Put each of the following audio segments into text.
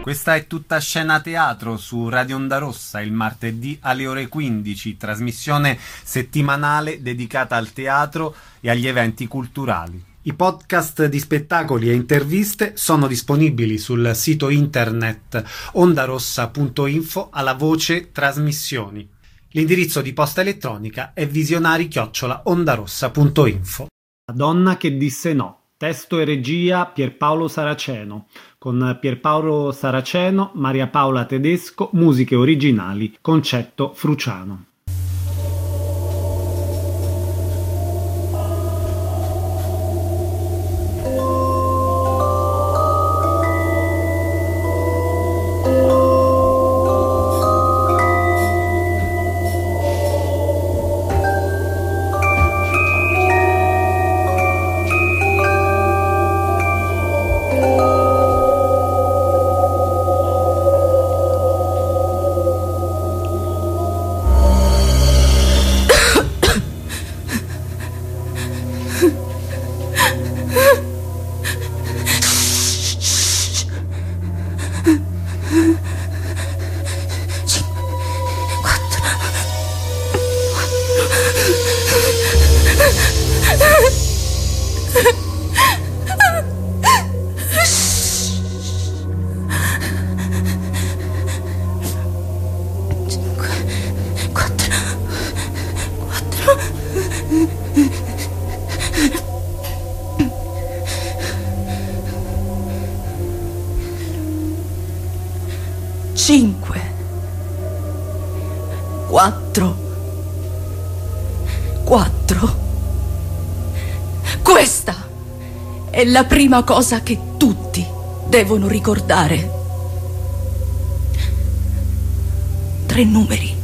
Questa è Tutta Scena Teatro su Radio Onda Rossa il martedì alle ore 15, trasmissione settimanale dedicata al teatro e agli eventi culturali. I podcast di spettacoli e interviste sono disponibili sul sito internet ondarossa.info alla voce trasmissioni. L'indirizzo di posta elettronica è visionari@ondarossa.info. La donna che disse no. Testo e regia Pierpaolo Saraceno, con Pierpaolo Saraceno, Maria Paola Tedesco, musiche originali, Concetto Fruciano. Questa è la prima cosa che tutti devono ricordare. 3 numeri.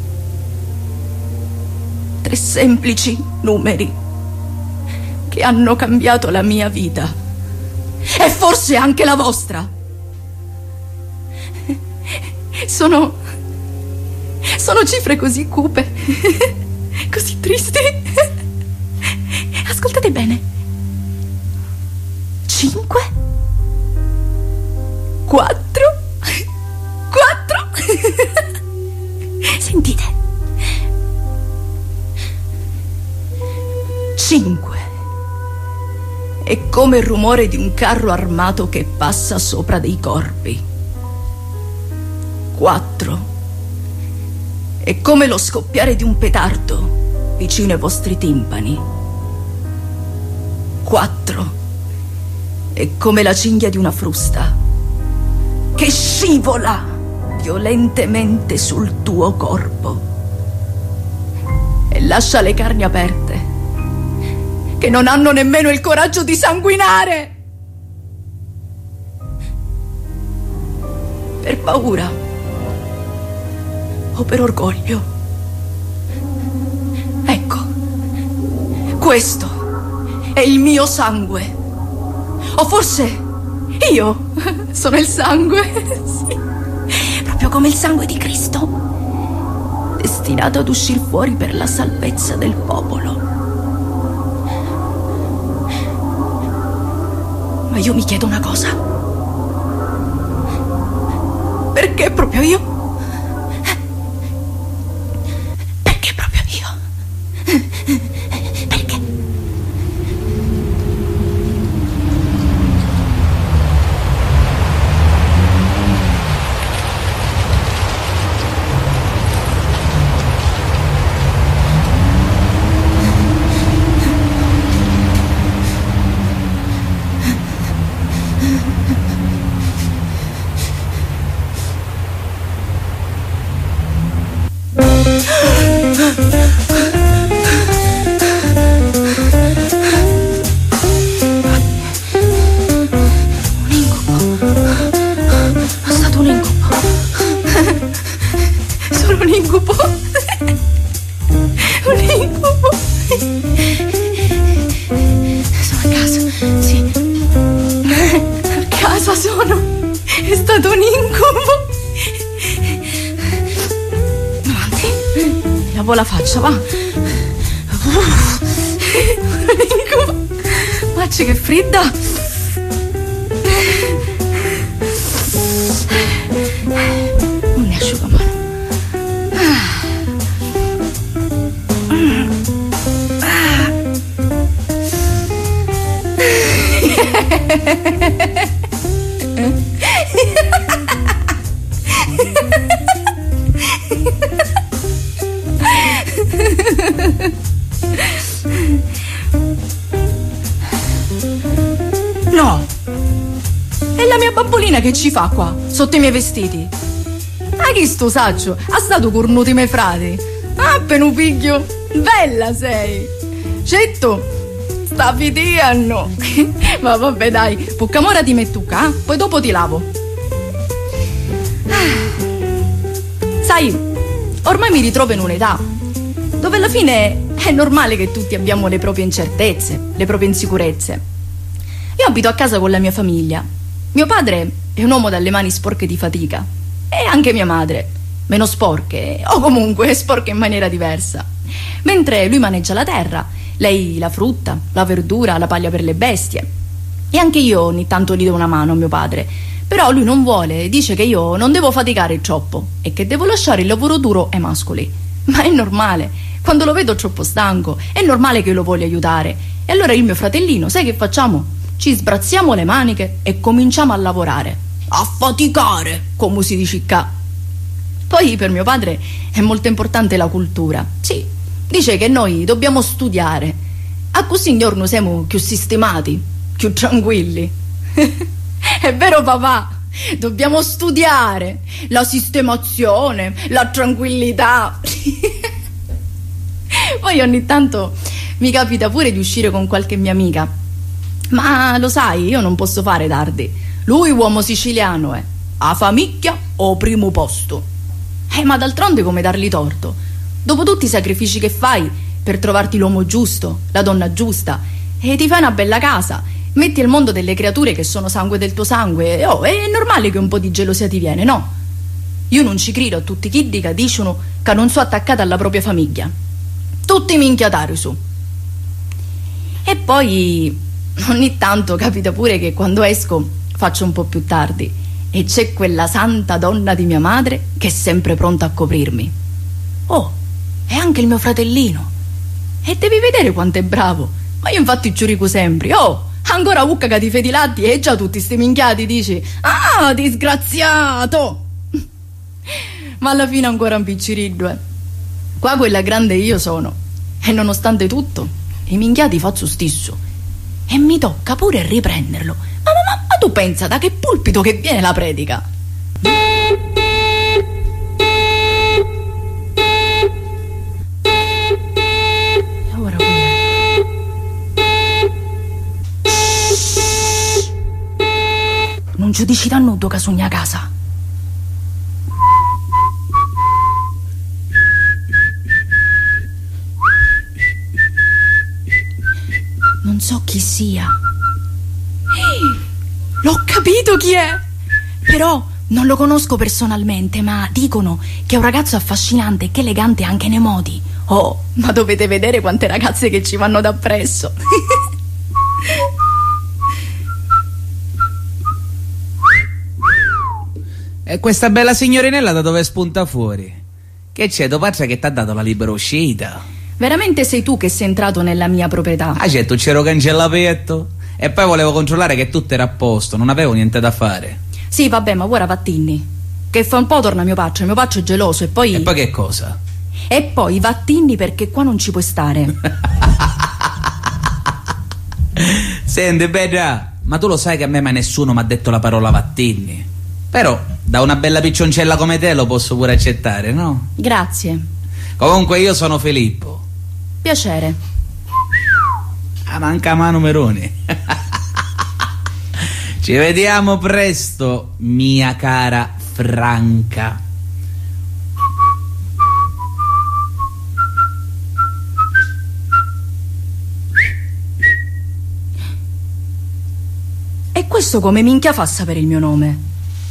3 semplici numeri che hanno cambiato la mia vita e forse anche la vostra. Sono cifre così cupe, così tristi. Ascoltate bene. 5 4 Sentite. 5 è come il rumore di un carro armato che passa sopra dei corpi. 4 è come lo scoppiare di un petardo vicino ai vostri timpani. 4 è come la cinghia di una frusta che scivola violentemente sul tuo corpo e lascia le carni aperte che non hanno nemmeno il coraggio di sanguinare per paura o per orgoglio. Ecco, questo è il mio sangue. O forse io sono il sangue, sì, proprio come il sangue di Cristo, destinato ad uscire fuori per la salvezza del popolo. Ma io mi chiedo una cosa. Perché proprio io? Perché proprio io? Perché? È stato un incubo. Avanti, mi lavo la faccia, va. Un incubo. Macci che fredda. bambolina che ci fa qua, sotto i miei vestiti? Ma chi sto saggio? Ha stato cornuto i miei frati. Ah, penu figlio, bella sei. Certo, sta fitiano. Ma vabbè dai, poccamora ti metto qua, poi dopo ti lavo. Sai, ormai mi ritrovo in un'età dove alla fine è normale che tutti abbiamo le proprie incertezze, le proprie insicurezze. Io abito a casa con la mia famiglia. Mio padre è un uomo dalle mani sporche di fatica e anche mia madre, meno sporche, o comunque sporche in maniera diversa. Mentre lui maneggia la terra, lei la frutta, la verdura, la paglia per le bestie. E anche io ogni tanto gli do una mano a mio padre, però lui non vuole, dice che io non devo faticare troppo e che devo lasciare il lavoro duro ai mascoli. Ma è normale, quando lo vedo troppo stanco, è normale che lo voglia aiutare. E allora il mio fratellino, sai che facciamo? Ci sbrazziamo le maniche e cominciamo a lavorare, a faticare, come si dice qua. Poi per mio padre è molto importante la cultura. Sì, dice che noi dobbiamo studiare, a così noi siamo più sistemati, più tranquilli. È vero papà, dobbiamo studiare la sistemazione, la tranquillità. Poi ogni tanto mi capita pure di uscire con qualche mia amica. Ma lo sai, io non posso fare tardi. Lui uomo siciliano è a famiglia o primo posto. Ma d'altronde come dargli torto? Dopo tutti i sacrifici che fai per trovarti l'uomo giusto, la donna giusta, e ti fai una bella casa, metti al mondo delle creature che sono sangue del tuo sangue, oh, è normale che un po' di gelosia ti viene, no? Io non ci credo a tutti chi dicono che non sono attaccata alla propria famiglia. Tutti minchiatari su. E poi ogni tanto capita pure che quando esco faccio un po' più tardi e c'è quella santa donna di mia madre che è sempre pronta a coprirmi. Oh, e anche il mio fratellino. E devi vedere quanto è bravo. Ma io infatti giurico sempre. Oh, ancora ucca che ti fedi latti e già tutti sti minchiati dici: ah, disgraziato. Ma alla fine ancora un picciriddo, Qua quella grande io sono. E nonostante tutto, i minchiati faccio stesso. E mi tocca pure riprenderlo. Ma tu pensa da che pulpito che viene la predica? E ora qui non ci dici dannuto che sogna a casa. Non so chi sia. L'ho capito chi è. Però non lo conosco personalmente, ma dicono che è un ragazzo affascinante e che elegante anche nei modi. Oh, ma dovete vedere quante ragazze che ci vanno d'appresso. E questa bella signorinella da dove spunta fuori? Che c'è, tuo padre che t'ha dato la libera uscita? Veramente sei tu che sei entrato nella mia proprietà? Ah certo, c'ero cancellato e poi volevo controllare che tutto era a posto, non avevo niente da fare. Sì, vabbè, ma ora vattini. Che fra un po' torna mio paccio è geloso e poi... E poi che cosa? E poi vattini perché qua non ci puoi stare. Senti, bella, ma tu lo sai che a me mai nessuno mi ha detto la parola vattini. Però, da una bella piccioncella come te lo posso pure accettare, no? Grazie. Comunque io sono Filippo. Piacere. Ah, manca ma numeroni. Ci vediamo presto, mia cara Franca. E questo come minchia fa a sapere il mio nome?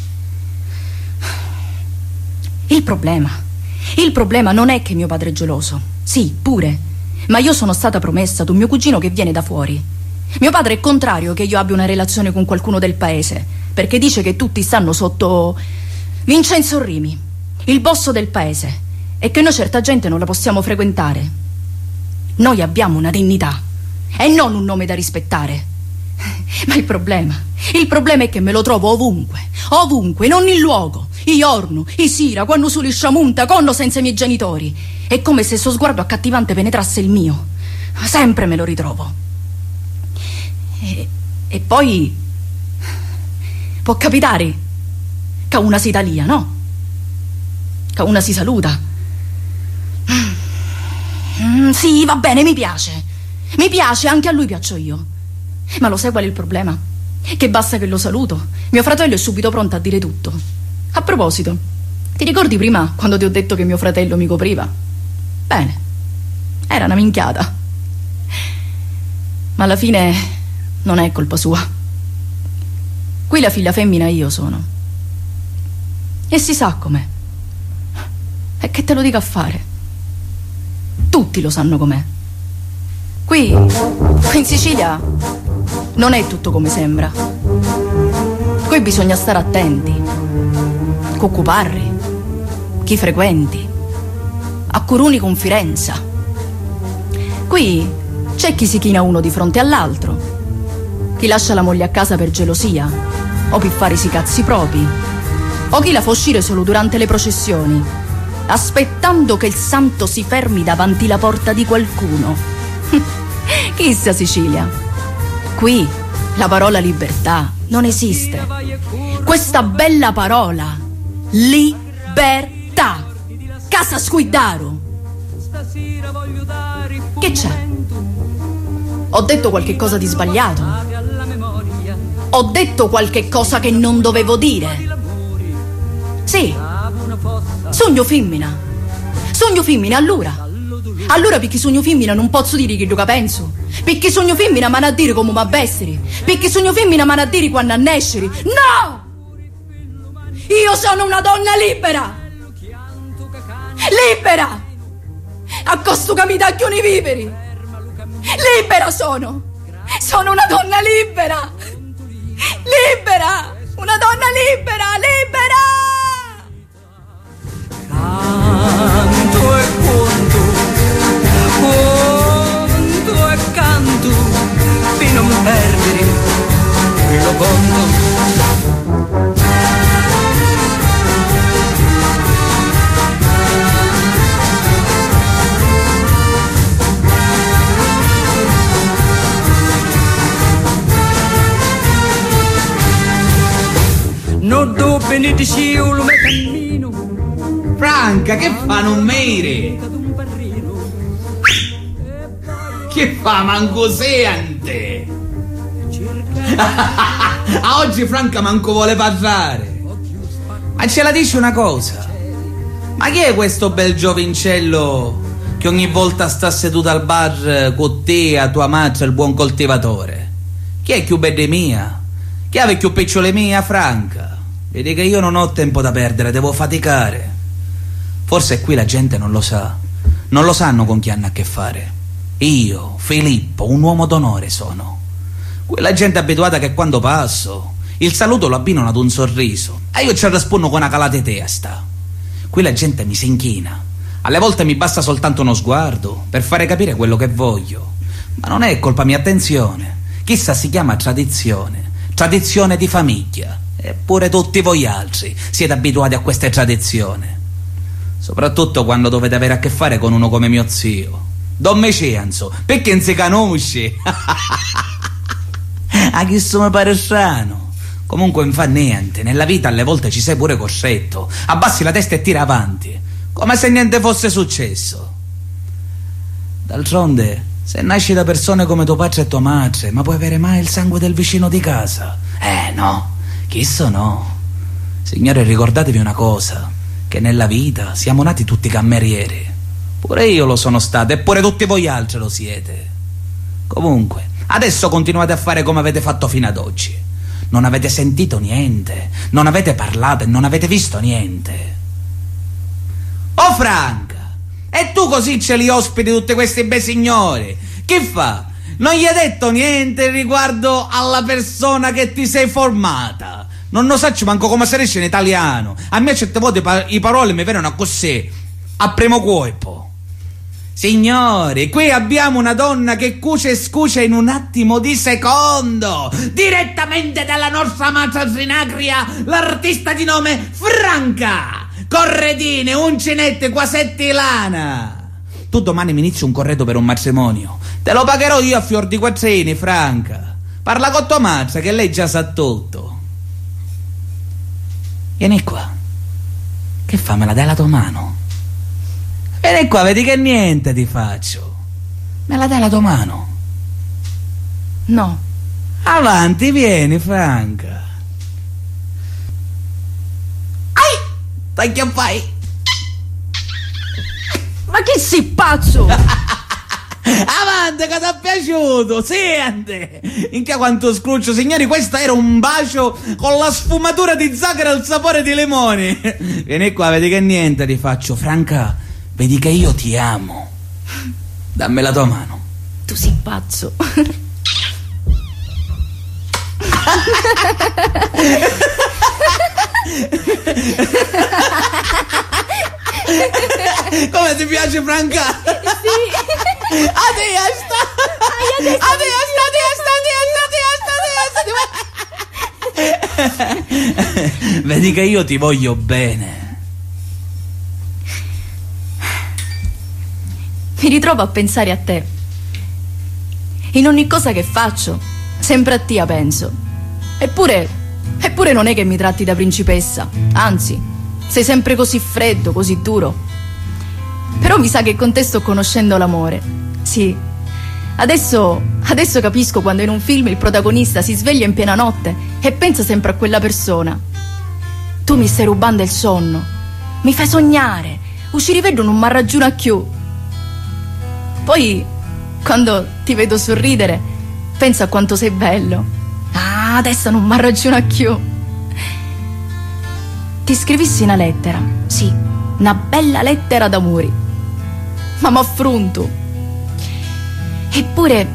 Il problema non è che mio padre è geloso. Sì, pure. Ma io sono stata promessa ad un mio cugino che viene da fuori. Mio padre è contrario che io abbia una relazione con qualcuno del paese, perché dice che tutti stanno sotto Vincenzo Rimi, il boss del paese, e che noi certa gente non la possiamo frequentare. Noi abbiamo una dignità e non un nome da rispettare. Ma il problema è che me lo trovo ovunque, in ogni luogo. I orno, i sira, quando su lisciamunta, con o senza i miei genitori. È come se il suo sguardo accattivante penetrasse il mio. Sempre me lo ritrovo. E poi può capitare che una si talia, no? Che una si saluta. Sì, va bene, mi piace. Mi piace, anche a lui piaccio io. Ma lo sai qual è il problema? Che basta che lo saluto, mio fratello è subito pronto a dire tutto. A proposito, ti ricordi prima quando ti ho detto che mio fratello mi copriva? Bene, era una minchiata. Ma alla fine non è colpa sua. Qui la figlia femmina io sono. E si sa com'è. E che te lo dico a fare? Tutti lo sanno com'è. Qui in Sicilia non è tutto come sembra. Qui bisogna stare attenti. Coccuparri, chi frequenti, a curuni confidenza. Qui c'è chi si china uno di fronte all'altro, chi lascia la moglie a casa per gelosia o per fare i cazzi propri, o chi la fa uscire solo durante le processioni, aspettando che il santo si fermi davanti la porta di qualcuno. Chissà Sicilia, qui la parola libertà non esiste. Questa bella parola, libertà, casa Squidaro. Che c'è? Ho detto qualche cosa di sbagliato? Ho detto qualche cosa che non dovevo dire? Sì, sogno femmina. Sogno femmina, allora perché sogno femmina non posso dire che lo penso. Perché sogno femmina ma a dire come mi besteri. Perché sogno femmina ma a dire quando nascere. No! Io sono una donna libera! Libera! A costo che mi tagliano i viveri! Libera sono! Sono una donna libera! Libera! Una donna libera! Libera! Canto e conto e canto di non perdere lo conto. Non do benedici lo cammino. Franca, che fa non mere? Che fa manco sente? A oggi Franca manco vuole parlare. Ma ce la dici una cosa? Ma chi è questo bel giovincello che ogni volta sta seduto al bar con te, a tua madre, il buon coltivatore? Chi è più bella mia? Chi ha più picciole mia, Franca? Vedi che io non ho tempo da perdere, devo faticare. Forse qui la gente non lo sa. Non lo sanno con chi hanno a che fare. Io, Filippo, un uomo d'onore sono. Quella gente abituata che quando passo il saluto lo abbinano ad un sorriso e io ci rispondo con una calata di testa. Qui la gente mi si inchina. Alle volte mi basta soltanto uno sguardo per fare capire quello che voglio. Ma non è colpa mia, attenzione. Chissà, si chiama tradizione. Tradizione di famiglia. Eppure tutti voi altri siete abituati a queste tradizioni. Soprattutto quando dovete avere a che fare con uno come mio zio Don Meceanzo, perché non si conosce. A chi mi pare strano. Comunque non fa niente. Nella vita alle volte ci sei pure costretto. Abbassi la testa e tira avanti, come se niente fosse successo. D'altronde, se nasci da persone come tuo padre e tua madre, ma puoi avere mai il sangue del vicino di casa? No, chissà no. Signore, ricordatevi una cosa, che nella vita siamo nati tutti camerieri. Pure io lo sono stato, e pure tutti voi altri lo siete. Comunque, adesso continuate a fare come avete fatto fino ad oggi. Non avete sentito niente, non avete parlato e non avete visto niente. Oh Franca, e tu così ce li ospiti tutti questi bei signori? Che fa? Non gli hai detto niente riguardo alla persona che ti sei formata? Non lo saccio manco come si dice in italiano. A me certe volte i parole mi vengono così, a primo colpo. Signori, qui abbiamo una donna che cuce e scuce in un attimo di secondo, direttamente dalla nostra mazza Trinacria, l'artista di nome Franca, corredine, uncinette, quasetti lana. Tu domani mi inizi un corredo per un matrimonio, te lo pagherò io a fior di quattrini, Franca. Parla con tua mazza che lei già sa tutto. Vieni qua. Che fa, me la dai la tua mano? Vieni qua, vedi che niente ti faccio. Me la dai la tua mano? No. Avanti, vieni, Franca. Ai! T'acchiappai. Ma che sei pazzo? Avanti, che ti è piaciuto, senti! Inca quanto scruccio, signori, questo era un bacio con la sfumatura di zucchero e il sapore di limoni. Vieni qua, vedi che niente ti faccio. Franca, vedi che io ti amo. Dammi la tua mano. Tu sei pazzo. Come ti piace, Franca? Sì. Vedi che io ti voglio bene. Mi ritrovo a pensare a te. In ogni cosa che faccio, sempre a te penso. Eppure non è che mi tratti da principessa. Anzi, sei sempre così freddo, così duro. Però mi sa che con te sto conoscendo l'amore. Sì. Adesso capisco quando in un film il protagonista si sveglia in piena notte e pensa sempre a quella persona. Tu mi stai rubando il sonno. Mi fai sognare. Uscire vedo non mi ragiona più. Poi, quando ti vedo sorridere, penso a quanto sei bello. Ah, adesso non mi ragiona più. Ti scrivissi una lettera, sì, una bella lettera d'amore. Ma m'affronto. Eppure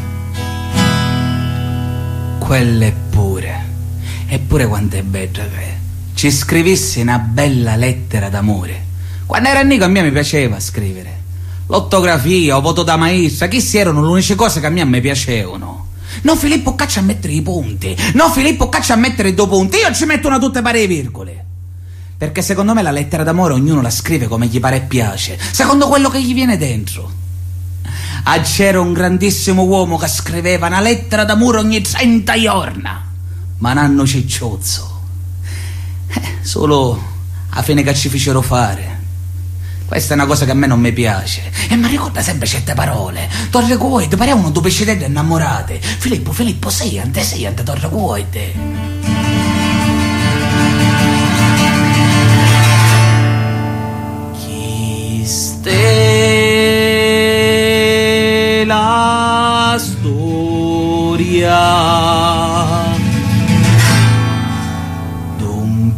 Eppure quanto è bella che è. Ci scrivissi una bella lettera d'amore. Quando era Nico a me mi piaceva scrivere. L'ortografia, o voto da maestra, chi si erano le uniche cose che a me piacevano. No, Filippo, caccia a mettere i punti. No, Filippo, caccia a mettere i due punti. Io ci metto una tutte pare le virgole. Perché secondo me la lettera d'amore ognuno la scrive come gli pare e piace, secondo quello che gli viene dentro. Ah, c'era un grandissimo uomo che scriveva una lettera d'amore ogni 30 giorni, ma nanno cicciozzo. Solo a fine che ci fecero fare. Questa è una cosa che a me non mi piace. E mi ricorda sempre certe parole. Torre Cuoite, parevano due pescitelli innamorate. Filippo, seiante, Torre Cuoite. La storia d'un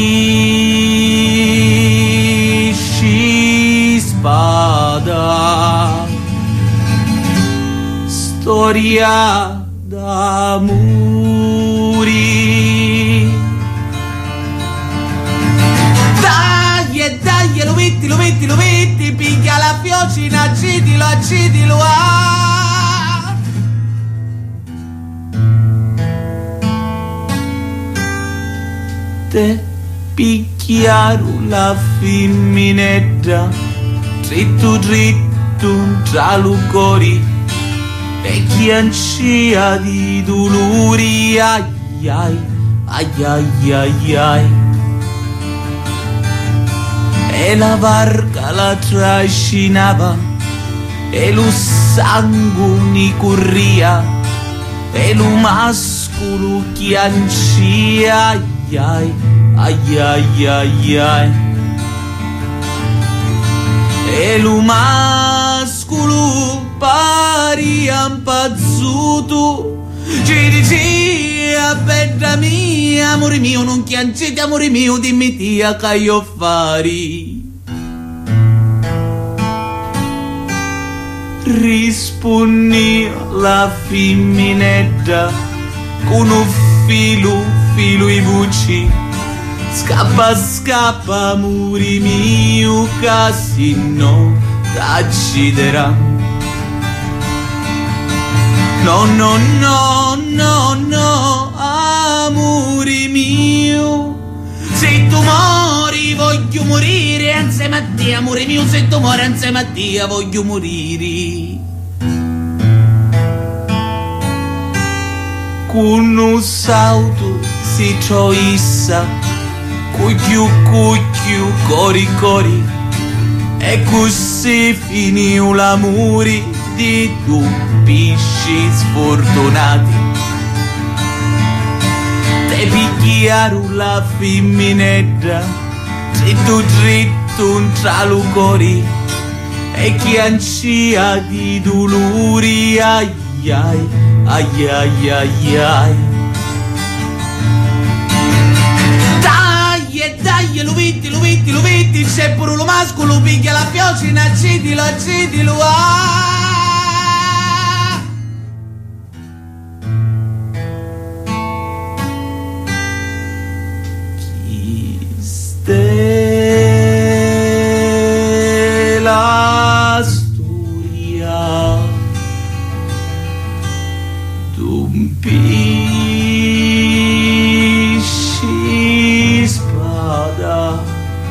pisci spada, storia d'amori. Dai, lo metti, picchia la fiocina, accedilo, ah! Te picchiaro la femminetta, dritto tra lucori, e chi ancia di dolori, ai. E la barca la trascinava, e lo sangue corria, e lo mascolo che ancia, ai. E lo mascolo paria impazzuto, ci diceva, bella mia, amore mio, non chiancete, amore mio, dimmi tia che io fari. Rispondi la femminetta con un filo i voci. Scappa, amore mio, che se no t'acciderà. No, amore mio, se tu muori voglio morire insieme a te, amore mio, se tu muori insieme a te voglio morire. Con un salto si troissa cucchiu cucchiu, cori cori, e così finì l'amore di due pisci sfortunati. Te picchiaru la femminetta, dritto dritto tra lu cori, e chi ancia di dolori, ai ai ai ai ai ai. Dai, lo vedi, c'è pure lo mascolo, piglia la pioggia, accedilo, ah! Chi la storia d'un pisci spada,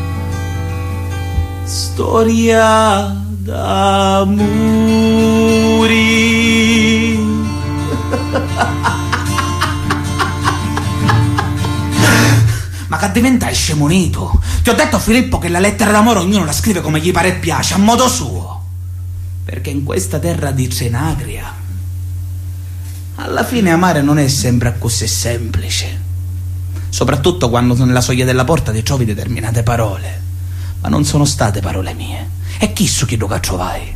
storia d'amori. Ma che diventai scemunito? Ti ho detto, Filippo, che la lettera d'amore ognuno la scrive come gli pare e piace, a modo suo. Perché in questa terra di Cenagria alla fine amare non è sempre così semplice. Soprattutto quando nella soglia della porta ti trovi determinate parole. Ma non sono state parole mie. E chi su chi lo trovai?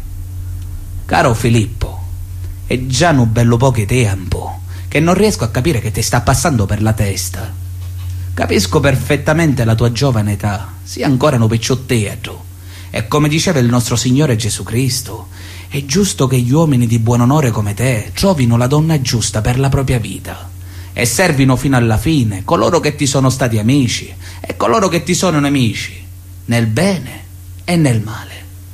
Caro Filippo, è già un bello poco tempo che non riesco a capire che ti sta passando per la testa. Capisco perfettamente la tua giovane età, sia ancora un picciotteato. E come diceva il nostro Signore Gesù Cristo, è giusto che gli uomini di buon onore come te trovino la donna giusta per la propria vita e servino fino alla fine coloro che ti sono stati amici e coloro che ti sono nemici, nel bene e nel male.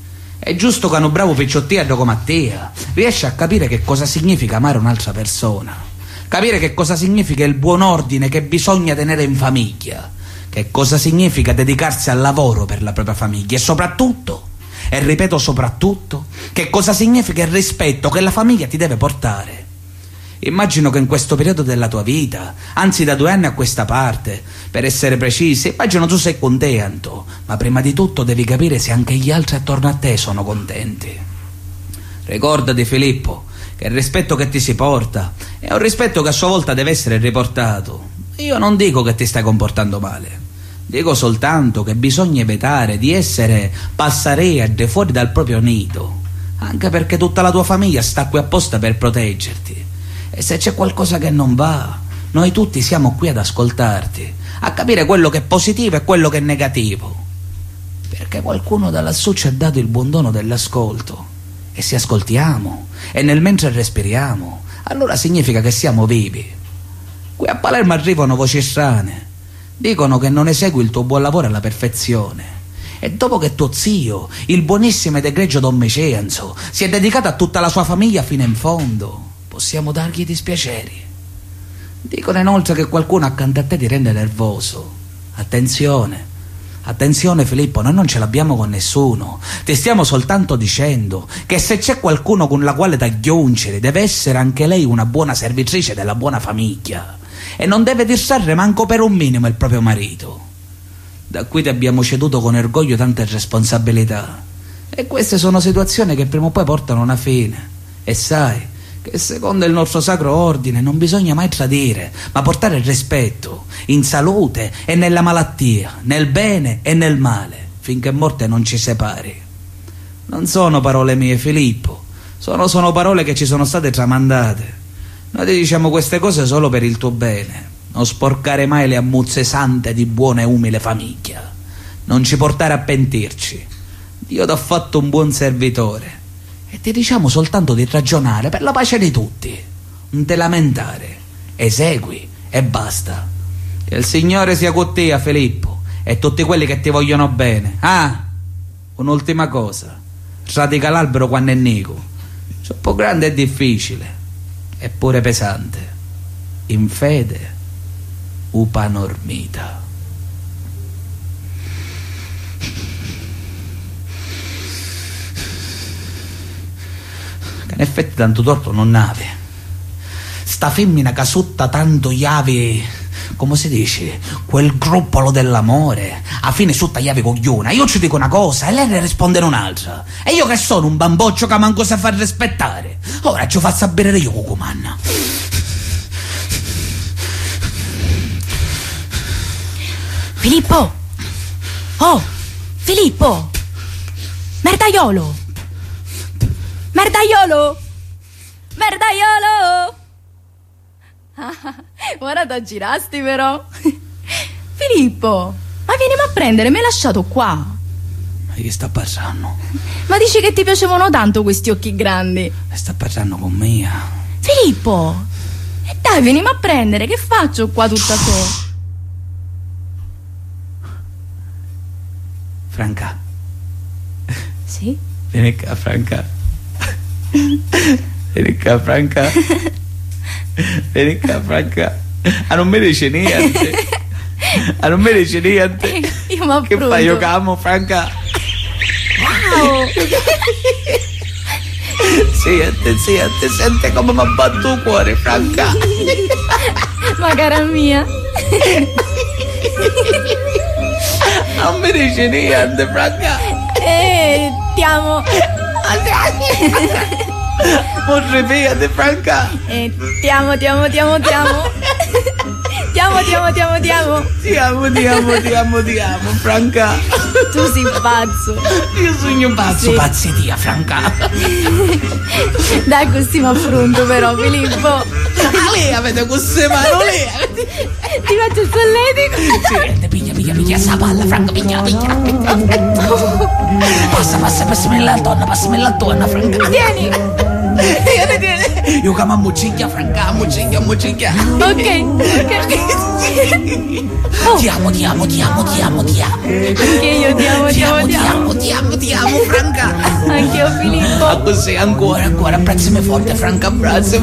È giusto che un bravo picciottiero come te riesce a capire che cosa significa amare un'altra persona, capire che cosa significa il buon ordine che bisogna tenere in famiglia, che cosa significa dedicarsi al lavoro per la propria famiglia e soprattutto, e ripeto soprattutto, che cosa significa il rispetto che la famiglia ti deve portare. Immagino che in questo periodo della tua vita, anzi da 2 anni a questa parte, per essere precisi, immagino tu sei contento, ma prima di tutto devi capire se anche gli altri attorno a te sono contenti. Ricordati, Filippo, che il rispetto che ti si porta è un rispetto che a sua volta deve essere riportato. Io non dico che ti stai comportando male, dico soltanto che bisogna evitare di essere passareade fuori dal proprio nido, anche perché tutta la tua famiglia sta qui apposta per proteggerti. E se c'è qualcosa che non va, noi tutti siamo qui ad ascoltarti, a capire quello che è positivo e quello che è negativo, perché qualcuno da lassù ci ha dato il buon dono dell'ascolto, e se ascoltiamo e nel mentre respiriamo, allora significa che siamo vivi. Qui a Palermo arrivano voci strane, dicono che non esegui il tuo buon lavoro alla perfezione, e dopo che tuo zio, il buonissimo ed egregio Don Meceanzo, si è dedicato a tutta la sua famiglia fino in fondo, possiamo dargli dispiaceri. Dicono inoltre che qualcuno accanto a te ti rende nervoso. Attenzione, attenzione Filippo, noi non ce l'abbiamo con nessuno. Ti stiamo soltanto dicendo che se c'è qualcuno con la quale t'aggiungere, deve essere anche lei una buona servitrice della buona famiglia e non deve distrarre manco per un minimo il proprio marito. Da qui ti abbiamo ceduto con orgoglio tante responsabilità, e queste sono situazioni che prima o poi portano a una fine. E sai che secondo il nostro sacro ordine non bisogna mai tradire, ma portare il rispetto in salute e nella malattia, nel bene e nel male, finché morte non ci separi. Non sono parole mie, Filippo, sono parole che ci sono state tramandate. Noi ti diciamo queste cose solo per il tuo bene. Non sporcare mai le ammuzze sante di buona e umile famiglia, non ci portare a pentirci. Dio t'ha fatto un buon servitore e ti diciamo soltanto di ragionare per la pace di tutti, non te lamentare, esegui e basta. Che il Signore sia con te, Filippo, e tutti quelli che ti vogliono bene. Ah, un'ultima cosa, radica l'albero quando è nico, troppo grande e difficile, eppure pesante, in fede upanormita. In effetti tanto torto non ave. Sta femmina casutta tanto chiave come si dice, quel gruppolo dell'amore. A fine su tagliavi cogliona. Io ci dico una cosa e lei ne risponde un'altra. E io che sono un bamboccio che manco sa far rispettare. Ora ci faccio bere io cucumanna. Filippo! Oh! Filippo! Merdaiolo! Merdaiolo! Merdaiolo! Ora da girasti però. Filippo, ma vienimi a prendere, mi hai lasciato qua. Ma che sta parlando? Ma dici che ti piacevano tanto questi occhi grandi? Sta parlando con me. Filippo, e dai, vienimi a prendere, che faccio qua tutta sola? Franca. Sì? Vieni qua, Franca. Vieni qua, Franca. Vieni qua, Franca. Ah, non mi dice niente. Ah, non mi dice niente. Io mi Che fai? Io camo, Franca. Wow. Senti, sente come mi ha battuto il cuore, Franca. Ma cara mia. Non mi dice niente, Franca. Ti amo. Morre via, Franca. Ti amo. Ti amo. Ti amo, Franca. Tu sei pazzo. Io sono un pazzo, sì. Pazzi dia, Franca. Dai, così mi affronto però, Filippo. Ma lei avete queste mani, lei. Ti faccio il solletico. Sì, piglia sta palla, Franca, piglia. Passami la donna, Franca. Tieni. Io chiamo a muciglia, Franca, muciglia. Ok. Oh. Ti amo. Anche io Ti amo, Franca. Anche io, Filippo. Ma così ancora, abbracciami forte, Franca, abbracciami.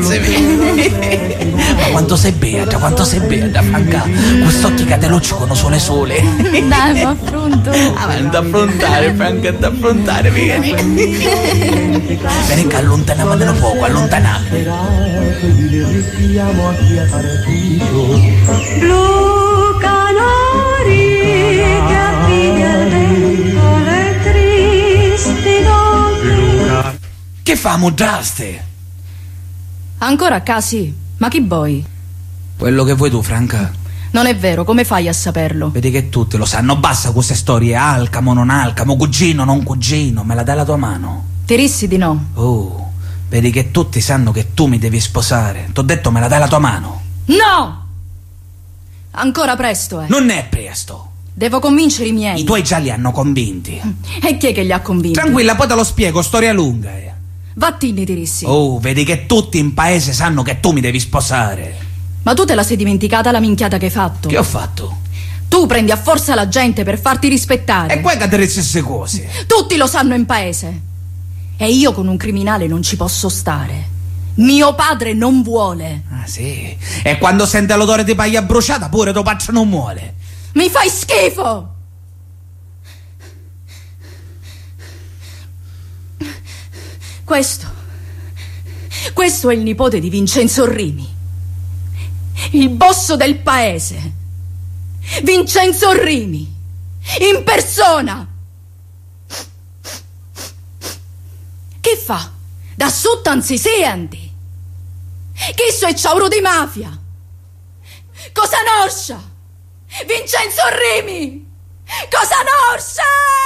Ma quanto sei beata, Franca. Quest'occhi che te lo giocano sole. Dai, mi affronto. Avanti, affrontare, Franca, vieni. Vieni che allontaniamolo poco, Blu canori che avvia dentro le tristi donne. Che famo, Draste? Ancora a casa, sì. Ma chi vuoi? Quello che vuoi tu, Franca. Non è vero, come fai a saperlo? Vedi che tutti lo sanno, basta queste storie, alcamo, non alcamo, cugino, non cugino, me la dai la tua mano? Ti rissi di no? Oh, vedi che tutti sanno che tu mi devi sposare. T'ho detto me la dai la tua mano? No! Ancora presto, Non è presto. Devo convincere i miei. I tuoi già li hanno convinti. E chi è che li ha convinti? Tranquilla, poi te lo spiego, storia lunga. Vattene, ti rissi. Oh, vedi che tutti in paese sanno che tu mi devi sposare. Ma tu te la sei dimenticata la minchiata che hai fatto? Che ho fatto? Tu prendi a forza la gente per farti rispettare. E poi che le stesse cose. Tutti lo sanno in paese. E io con un criminale non ci posso stare. Mio padre non vuole. Ah, sì? E quando sente l'odore di paglia bruciata pure tuo padre non muore. Mi fai schifo! Questo è il nipote di Vincenzo Rimi, il boss del paese. Vincenzo Rimi, in persona. Che fa? Da sotto non si senti. Chi so è ciauro di mafia? Cosa noscia? Vincenzo Rimi! Cosa noscia?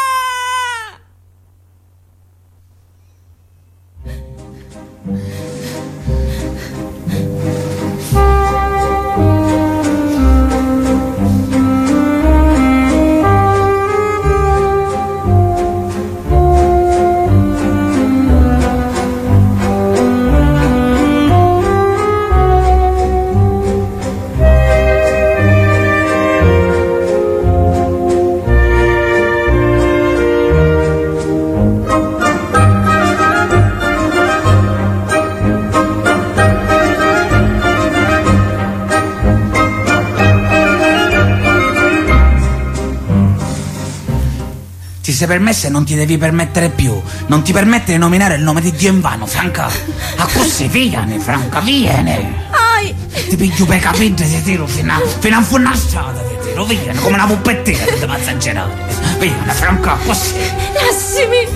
Ti sei permessa e non ti devi permettere più. Non ti permette di nominare il nome di Dio in vano, Franca. A così viene, Franca, viene. fai? Ti piglio per capire, ti tiro fino a funnasciata, ti tiro, via, come una puppettina che ti faccio girare. Via, Franca, così. Lasciami!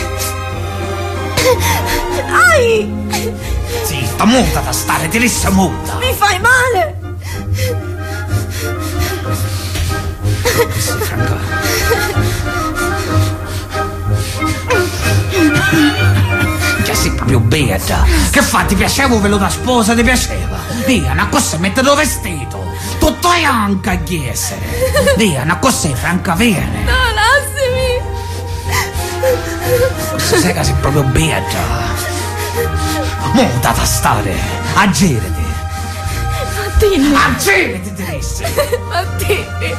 Ai! Zitta, muta da stare, ti resta muta. Mi fai male! Così, Franca. Che sei proprio bella. Che fa, ti piaceva un velo da sposa, ti piaceva? Via, una cosa, mettete il vestito. Tutto anche a chiesa. Via, una cosa, Franca, viene. No, lasciami! Forse sai che sei proprio bella. Muta da stare, aggirati. Dimmi! Aggirati, Teresa. Ma dimmi!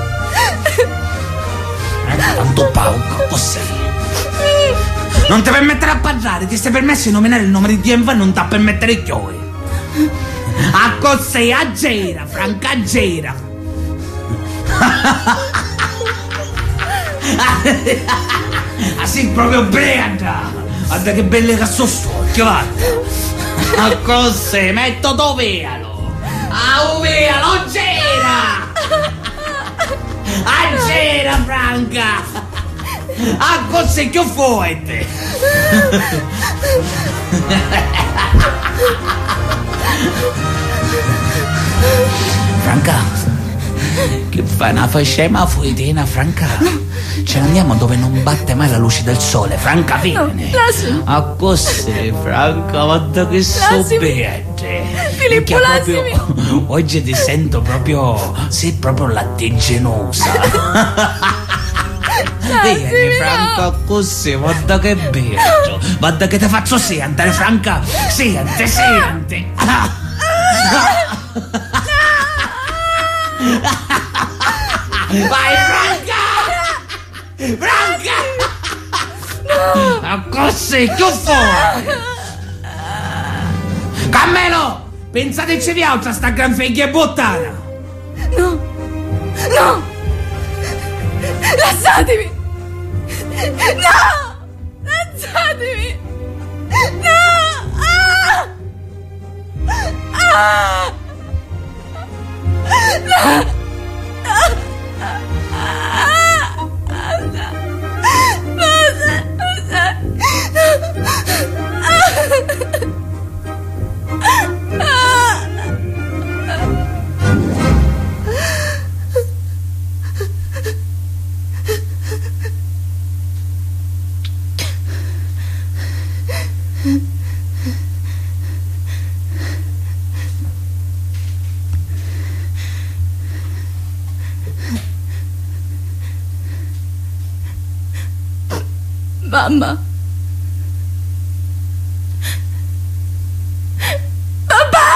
Tanto pauca, così. Non ti permettere a parlare, ti sei permesso di nominare il nome di Dio e non ti permettere i chioi. A così, aggira, Franca, aggira. Ah, sei proprio bella. Guarda che belle che sono storchio, guarda. A così, metto dov'ero. Ah, vero, gira. Aggira, Franca. Ah, così che forte. Franca, che fai una facema fuitina, Franca? Ce ne andiamo dove non batte mai la luce del sole, Franca, viene. lasciami. Ah, così, Franca, guarda che so bene. Filippo, lasciami. Oggi ti sento proprio, sei proprio lattiginosa. Vieni, Franca, così, guarda che bello. Guarda che ti faccio sentire, Franca. Senti, senti. Vai, Franca! Franca! No! Così, che fuori! Cammelo! Pensateci di altro a sta gran figlia bottana! No! No! Lasciatemi! No! Lasciatemi! No! Ah! No! Mamma. Papà!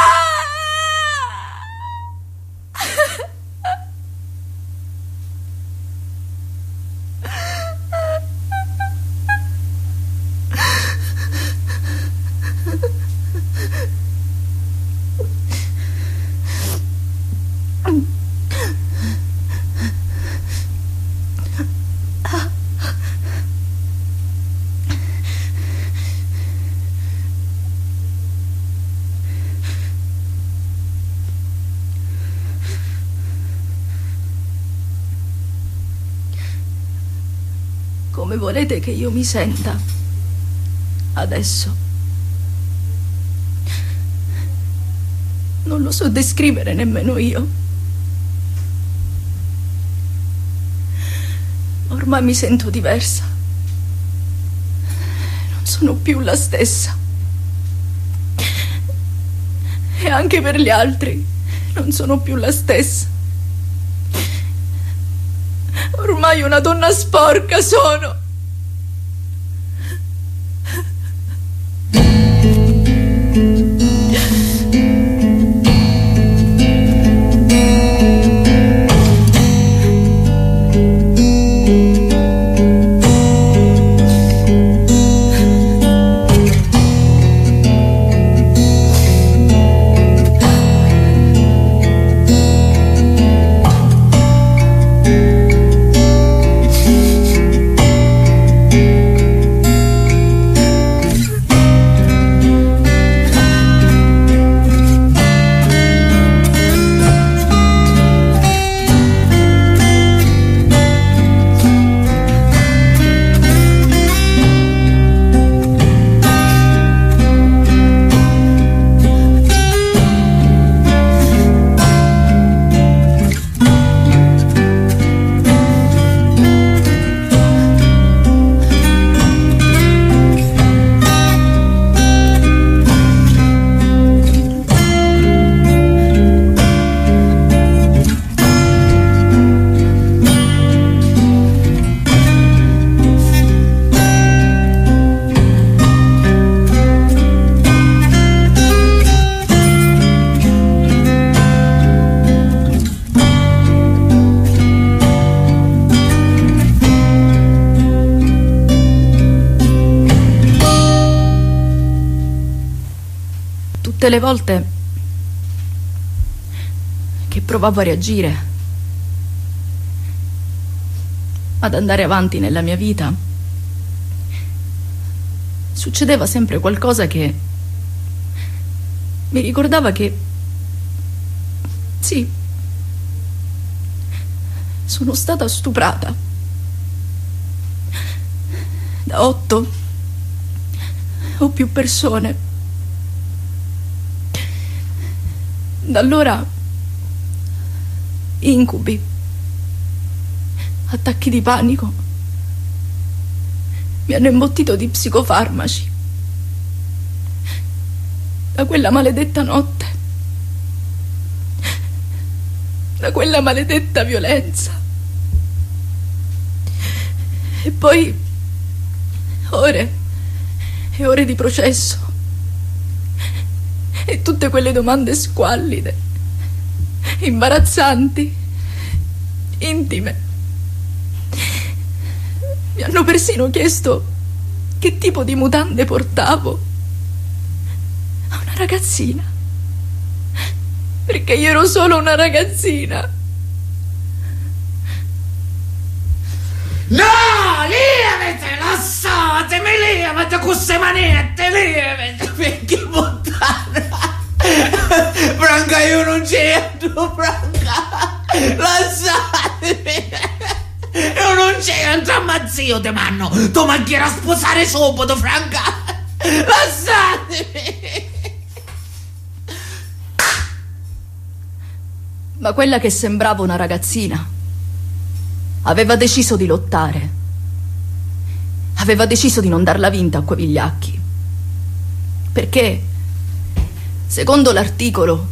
Come volete che io mi senta adesso? Non lo so descrivere nemmeno io. Ormai mi sento diversa. Non sono più la stessa. E anche per gli altri non sono più la stessa. Ormai una donna sporca sono. tutte le volte che provavo a reagire, ad andare avanti nella mia vita, succedeva sempre qualcosa che mi ricordava che, sì, sono stata stuprata da 8 o più persone. Da allora incubi, attacchi di panico, mi hanno imbottito di psicofarmaci. Da quella maledetta notte, da quella maledetta violenza. E poi ore e ore di processo e tutte quelle domande squallide, imbarazzanti, intime. Mi hanno persino chiesto che tipo di mutande portavo a una ragazzina, perché io ero solo una ragazzina. No, lievete, lasciatemi, lievete con queste manette, lievete, perché puttana. Franca, io non c'entro, Franca, lasciatemi. Io non c'entro, ammazzio te manno, tu mancherà a sposare subito, Franca, lasciatemi. Ma quella che sembrava una ragazzina aveva deciso di lottare. Aveva deciso di non darla vinta a quei vigliacchi. Perché, secondo l'articolo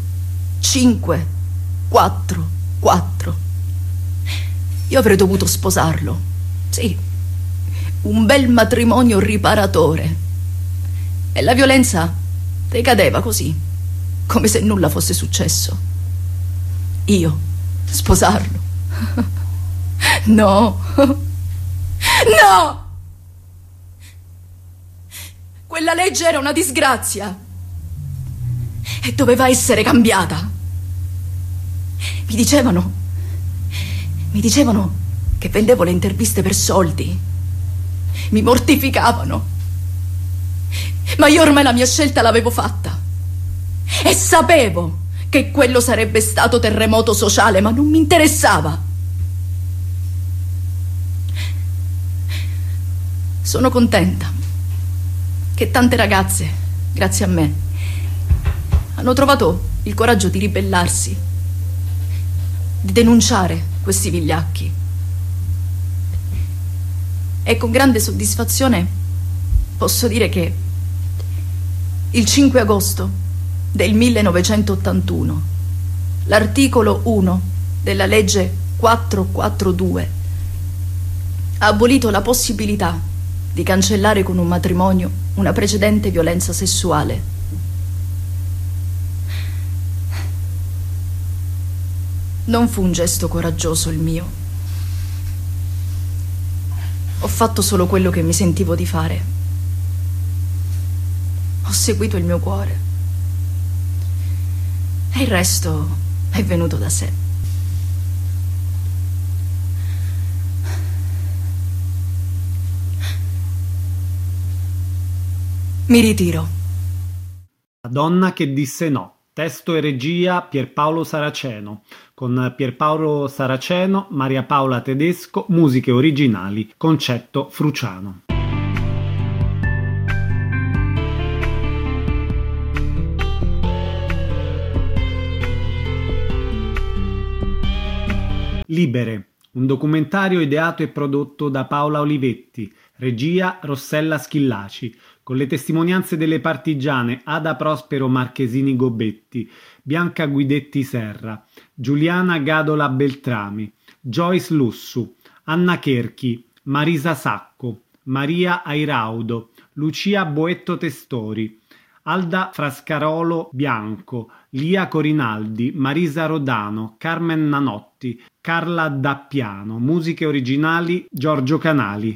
544, io avrei dovuto sposarlo. Sì, un bel matrimonio riparatore. E la violenza decadeva così, come se nulla fosse successo. Io sposarlo? No, no! Quella legge era una disgrazia e doveva essere cambiata. Mi dicevano che vendevo le interviste per soldi. Mi mortificavano. Ma io ormai la mia scelta l'avevo fatta e sapevo che quello sarebbe stato terremoto sociale, ma non mi interessava. Sono contenta che tante ragazze, grazie a me, hanno trovato il coraggio di ribellarsi, di denunciare questi vigliacchi. E con grande soddisfazione posso dire che il 5 agosto del 1981 l'articolo 1 della legge 442 ha abolito la possibilità di cancellare con un matrimonio una precedente violenza sessuale. Non fu un gesto coraggioso il mio. Ho fatto solo quello che mi sentivo di fare. Ho seguito il mio cuore. E il resto è venuto da sé. Mi ritiro. La donna che disse no. Testo e regia Pierpaolo Saraceno, con Pierpaolo Saraceno, Maria Paola Tedesco, musiche originali, Concetto Fruciano. Libere, un documentario ideato e prodotto da Paola Olivetti, regia Rossella Schillaci, con le testimonianze delle partigiane Ada Prospero Marchesini Gobetti, Bianca Guidetti Serra, Giuliana Gadola Beltrami, Joyce Lussu, Anna Cherchi, Marisa Sacco, Maria Airaudo, Lucia Boetto Testori, Alda Frascarolo Bianco, Lia Corinaldi, Marisa Rodano, Carmen Nanotti, Carla Dappiano, musiche originali Giorgio Canali.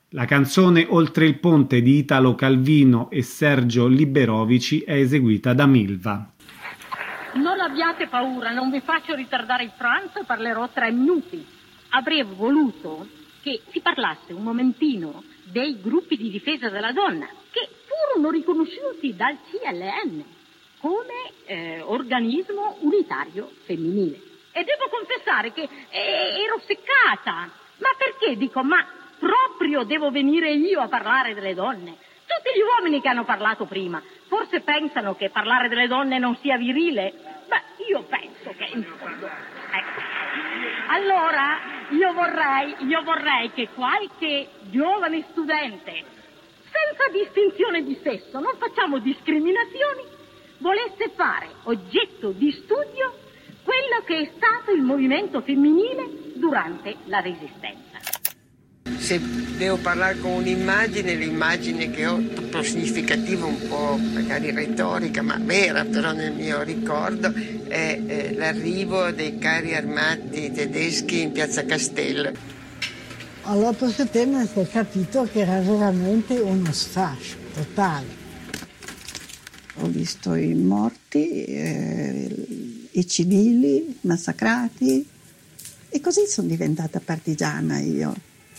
La canzone Oltre il ponte di Italo Calvino e Sergio Liberovici è eseguita da Milva. Non abbiate paura, non vi faccio ritardare il pranzo, parlerò 3 minuti. Avrei voluto che si parlasse un momentino dei gruppi di difesa della donna, che furono riconosciuti dal CLN come organismo unitario femminile. E devo confessare che ero seccata. Ma perché? Dico, ma proprio devo venire io a parlare delle donne? Tutti gli uomini che hanno parlato prima forse pensano che parlare delle donne non sia virile. Beh, io penso che in fondo... Ecco. Allora, io vorrei che qualche giovane studente, senza distinzione di sesso, non facciamo discriminazioni, volesse fare oggetto di studio quello che è stato il movimento femminile durante la Resistenza. Se devo parlare con un'immagine, l'immagine che ho, proprio significativa, un po' magari retorica, ma vera però nel mio ricordo, è l'arrivo dei carri armati tedeschi in Piazza Castello. All'8 settembre si è capito che era veramente uno sfascio totale. Ho visto i morti, i civili massacrati e così sono diventata partigiana io.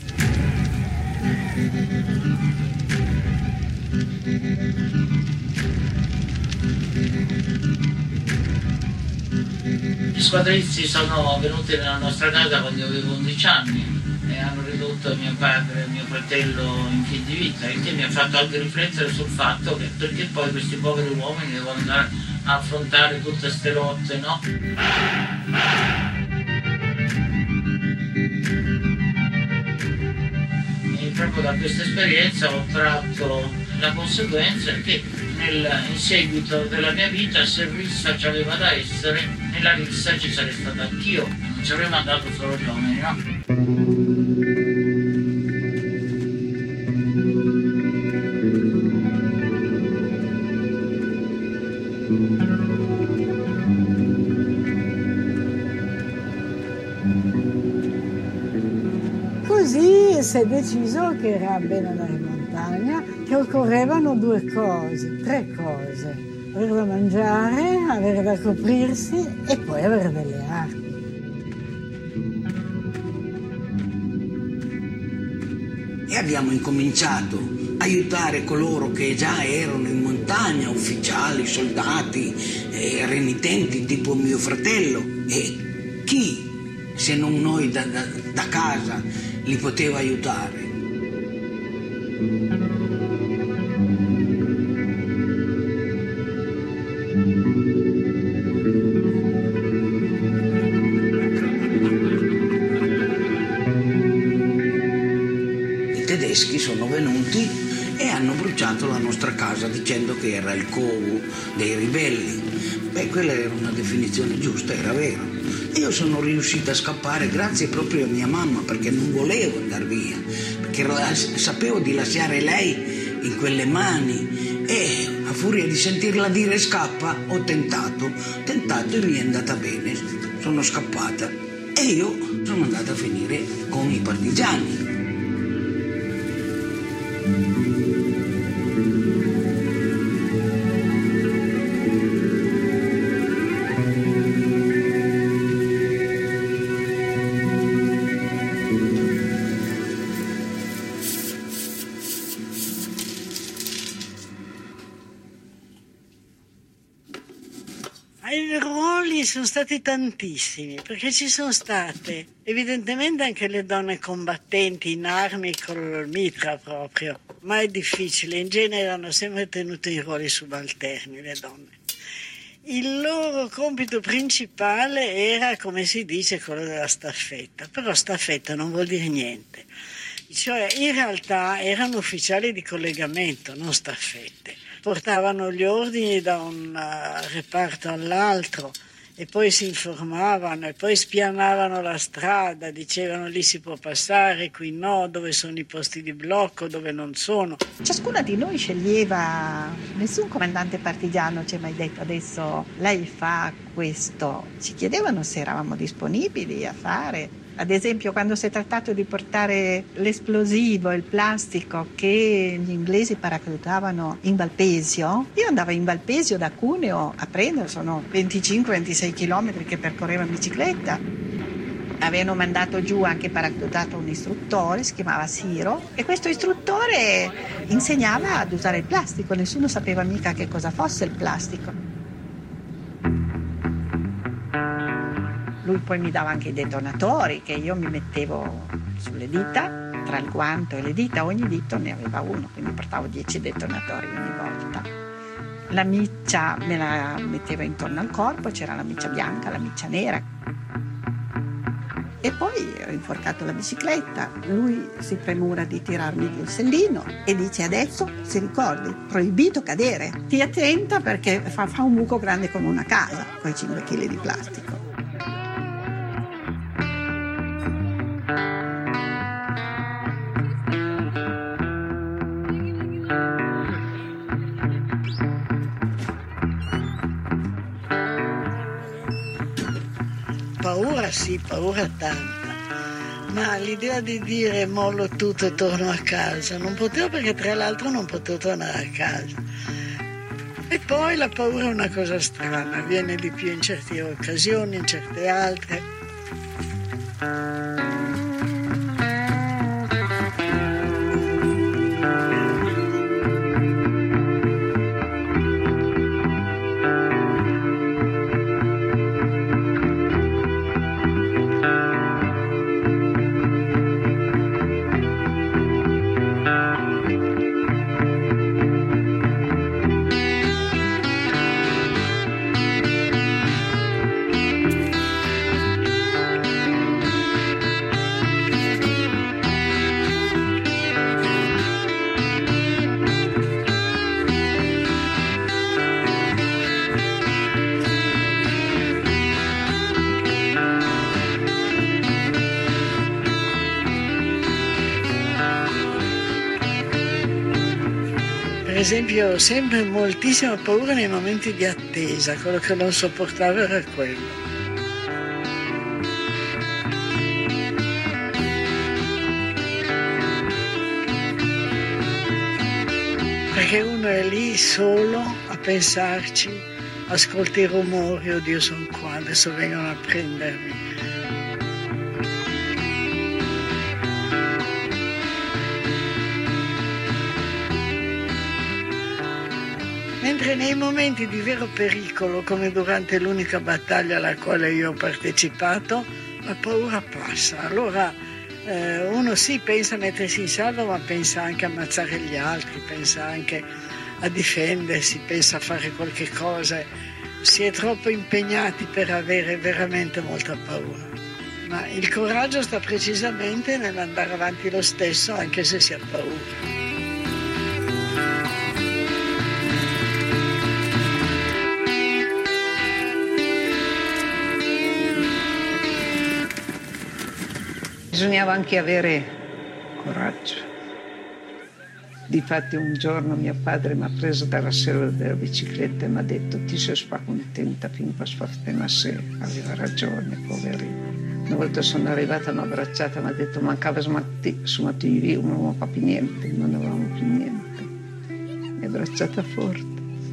Gli squadristi sono venuti nella nostra casa quando io avevo 11 anni e hanno ridotto mio padre e mio fratello in fin di vita, il che mi ha fatto anche riflettere sul fatto che perché poi questi poveri uomini devono andare a affrontare tutte queste lotte, no? E proprio da questa esperienza ho tratto la conseguenza che in seguito della mia vita, se rissa ci aveva da essere, nella rissa ci sarei stato anch'io, non ci avrei mandato solo gli uomini, no? Così si è deciso che era bene andare in montagna, che occorrevano 2 cose, 3 cose: avere da mangiare, avere da coprirsi e poi avere delle armi. E abbiamo incominciato a aiutare coloro che già erano in montagna, ufficiali, soldati, renitenti tipo mio fratello. E chi, se non noi da casa, li poteva aiutare? I tedeschi sono venuti e hanno bruciato la nostra casa dicendo che era il covo dei ribelli. Beh, quella era una definizione giusta, era vero. Io sono riuscita a scappare grazie proprio a mia mamma, perché non volevo andare via, perché sapevo di lasciare lei in quelle mani e a furia di sentirla dire scappa ho tentato e mi è andata bene, sono scappata e io sono andata a finire con i partigiani. I ruoli sono stati tantissimi, perché ci sono state evidentemente anche le donne combattenti in armi col mitra proprio, ma è difficile, in genere hanno sempre tenuto i ruoli subalterni le donne. Il loro compito principale era, come si dice, quello della staffetta, però staffetta non vuol dire niente, cioè in realtà erano ufficiali di collegamento, non staffette. Portavano gli ordini da un reparto all'altro e poi si informavano e poi spianavano la strada, dicevano lì si può passare, qui no, dove sono i posti di blocco, dove non sono. Ciascuna di noi sceglieva, nessun comandante partigiano ci ha mai detto adesso lei fa questo. Ci chiedevano se eravamo disponibili a fare. Ad esempio, quando si è trattato di portare l'esplosivo, il plastico che gli inglesi paracadutavano in Valpesio, io andavo in Valpesio da Cuneo a prendere, sono 25-26 chilometri che percorrevo in bicicletta. Avevano mandato giù anche paracadutato un istruttore, si chiamava Siro, e questo istruttore insegnava ad usare il plastico, nessuno sapeva mica che cosa fosse il plastico. Lui poi mi dava anche i detonatori che io mi mettevo sulle dita, tra il guanto e le dita, ogni dito ne aveva uno, quindi portavo 10 detonatori ogni volta. La miccia me la mettevo intorno al corpo, c'era la miccia bianca, la miccia nera. E poi ho inforcato la bicicletta, lui si premura di tirarmi giù il sellino e dice: adesso si ricordi, proibito cadere, stia attenta perché fa un buco grande come una casa, con i 5 kg di plastico. Paura sì, paura tanta, ma l'idea di dire mollo tutto e torno a casa non potevo, perché tra l'altro non potevo tornare a casa. E poi la paura è una cosa strana, viene di più in certe occasioni, in certe altre. Per esempio, ho sempre moltissima paura nei momenti di attesa, quello che non sopportavo era quello. Perché uno è lì solo a pensarci, ascolta i rumori, oddio sono qua, adesso vengono a prendermi. Mentre nei momenti di vero pericolo, come durante l'unica battaglia alla quale io ho partecipato, la paura passa. Allora uno sì pensa a mettersi in salvo, ma pensa anche a ammazzare gli altri, pensa anche a difendersi, pensa a fare qualche cosa. Si è troppo impegnati per avere veramente molta paura. Ma il coraggio sta precisamente nell'andare avanti lo stesso, anche se si ha paura. Bisognava anche avere coraggio. Difatti un giorno mio padre mi ha preso dalla sella della bicicletta e mi ha detto: ti sei spacontenta fin per farti una sera. Aveva ragione, poverino. Una volta sono arrivata, mi ha abbracciata, mi ha detto: mancava smattivi, non avevamo più niente, non avevamo più niente. Mi ha abbracciata forte.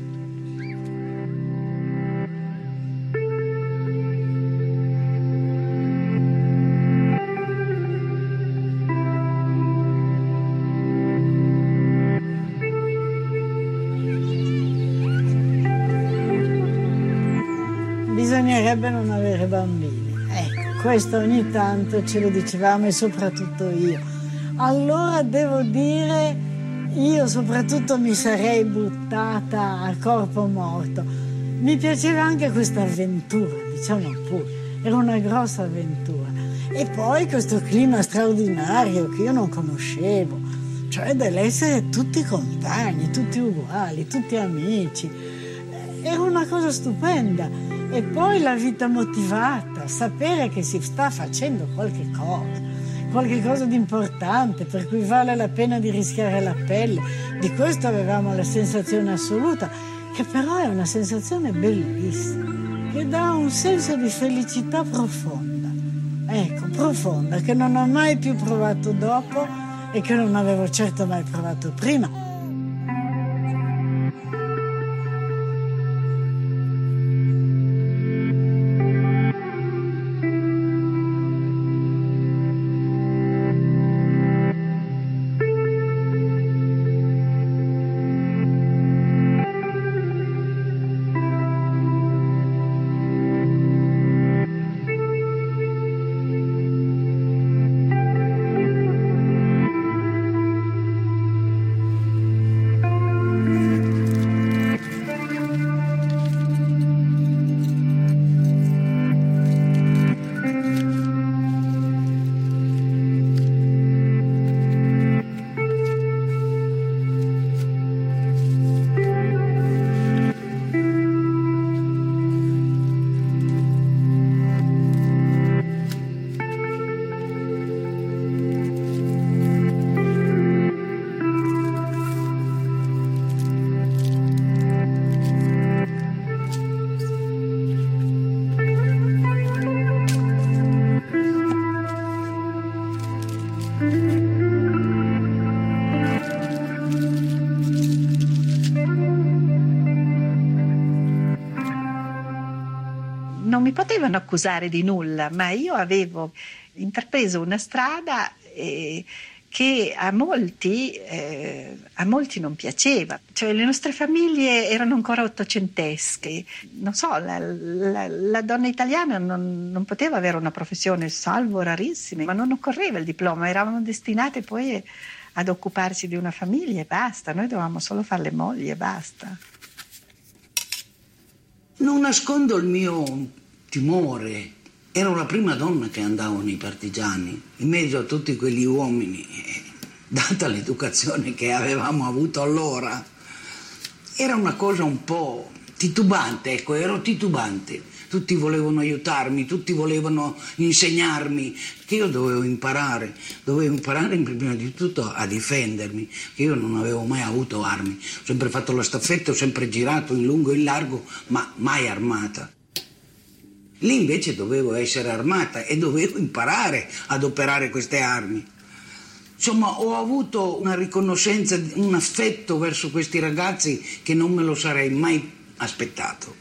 Bisognerebbe non avere bambini. Ecco, questo ogni tanto ce lo dicevamo, e soprattutto io. Allora devo dire, io soprattutto mi sarei buttata al corpo morto. Mi piaceva anche questa avventura, diciamo pure, era una grossa avventura. E poi questo clima straordinario che io non conoscevo, cioè dell'essere tutti compagni, tutti uguali, tutti amici. Era una cosa stupenda. E poi la vita motivata, sapere che si sta facendo qualche cosa di importante, per cui vale la pena di rischiare la pelle. Di questo avevamo la sensazione assoluta, che però è una sensazione bellissima, che dà un senso di felicità profonda. ecco, profonda, che non ho mai più provato dopo e che non avevo certo mai provato prima. Non mi potevano accusare di nulla, ma io avevo intrapreso una strada che a molti non piaceva. Cioè, le nostre famiglie erano ancora ottocentesche. Non so, la donna italiana non poteva avere una professione, salvo rarissime, ma non occorreva il diploma, eravamo destinate poi ad occuparci di una famiglia e basta. Noi dovevamo solo fare le mogli e basta. Non nascondo il mio timore. Ero la prima donna che andavo nei partigiani, in mezzo a tutti quegli uomini. Data l'educazione che avevamo avuto allora, era una cosa un po' titubante, ecco, ero titubante. Tutti volevano aiutarmi, tutti volevano insegnarmi che io dovevo imparare prima di tutto a difendermi, che io non avevo mai avuto armi. Ho sempre fatto la staffetta, ho sempre girato in lungo e in largo, ma mai armata. Lì invece dovevo essere armata e dovevo imparare ad operare queste armi. Insomma, ho avuto una riconoscenza, un affetto verso questi ragazzi che non me lo sarei mai aspettato.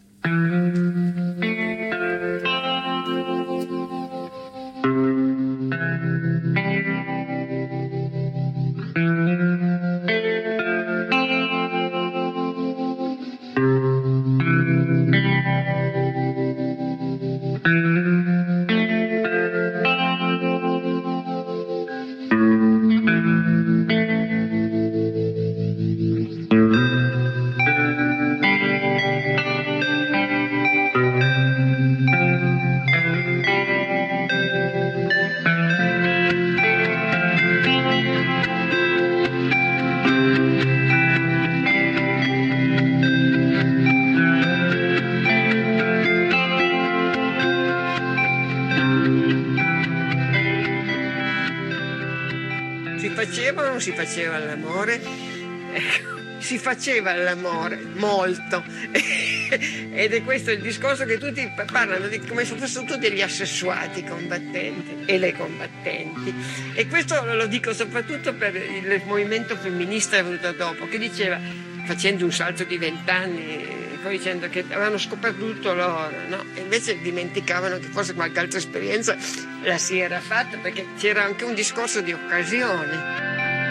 Si faceva l'amore, si faceva l'amore molto ed è questo il discorso che tutti parlano di come se fossero tutti degli assessuati combattenti e le combattenti, e questo lo dico soprattutto per il movimento femminista venuto dopo, che diceva, facendo un salto di 20 anni, poi dicendo che avevano scoperto tutto loro, no? E invece dimenticavano che forse qualche altra esperienza la si era fatta, perché c'era anche un discorso di occasione.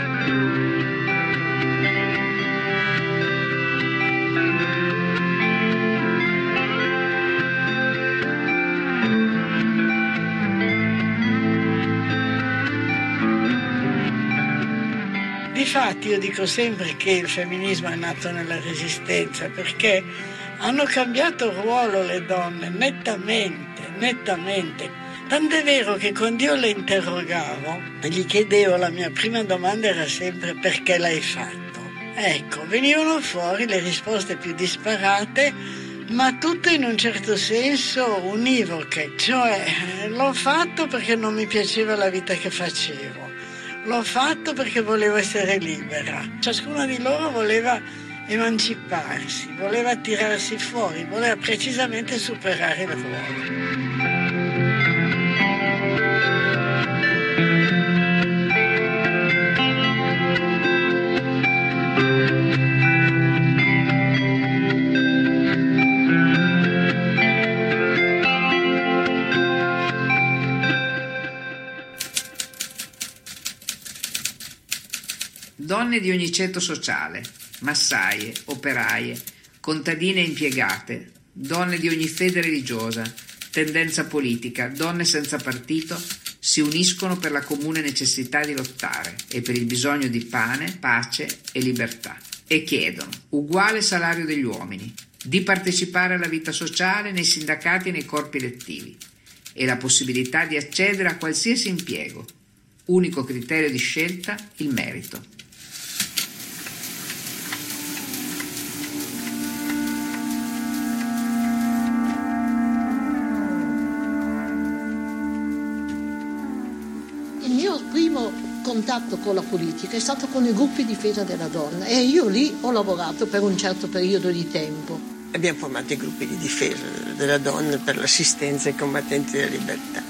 Difatti io dico sempre che il femminismo è nato nella Resistenza, perché hanno cambiato ruolo le donne nettamente. Tant'è vero che quando io le interrogavo e gli chiedevo, la mia prima domanda era sempre: perché l'hai fatto? Ecco, venivano fuori le risposte più disparate, ma tutte in un certo senso univoche, cioè l'ho fatto perché non mi piaceva la vita che facevo, l'ho fatto perché volevo essere libera. Ciascuna di loro voleva emanciparsi, voleva tirarsi fuori, voleva precisamente superare il ruolo. Donne di ogni ceto sociale, massaie, operaie, contadine impiegate, donne di ogni fede religiosa, tendenza politica, donne senza partito, si uniscono per la comune necessità di lottare e per il bisogno di pane, pace e libertà e chiedono uguale salario degli uomini, di partecipare alla vita sociale nei sindacati e nei corpi elettivi e la possibilità di accedere a qualsiasi impiego. Unico criterio di scelta, il merito. Il mio primo contatto con la politica è stato con i gruppi di difesa della donna e io lì ho lavorato per un certo periodo di tempo. Abbiamo formato i gruppi di difesa della donna per l'assistenza ai combattenti della libertà.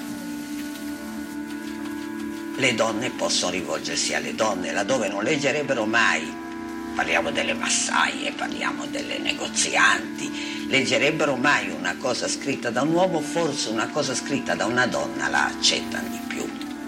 Le donne possono rivolgersi alle donne laddove non leggerebbero mai. Parliamo delle massaie, parliamo delle negozianti. Leggerebbero mai una cosa scritta da un uomo, forse una cosa scritta da una donna la accettano di più.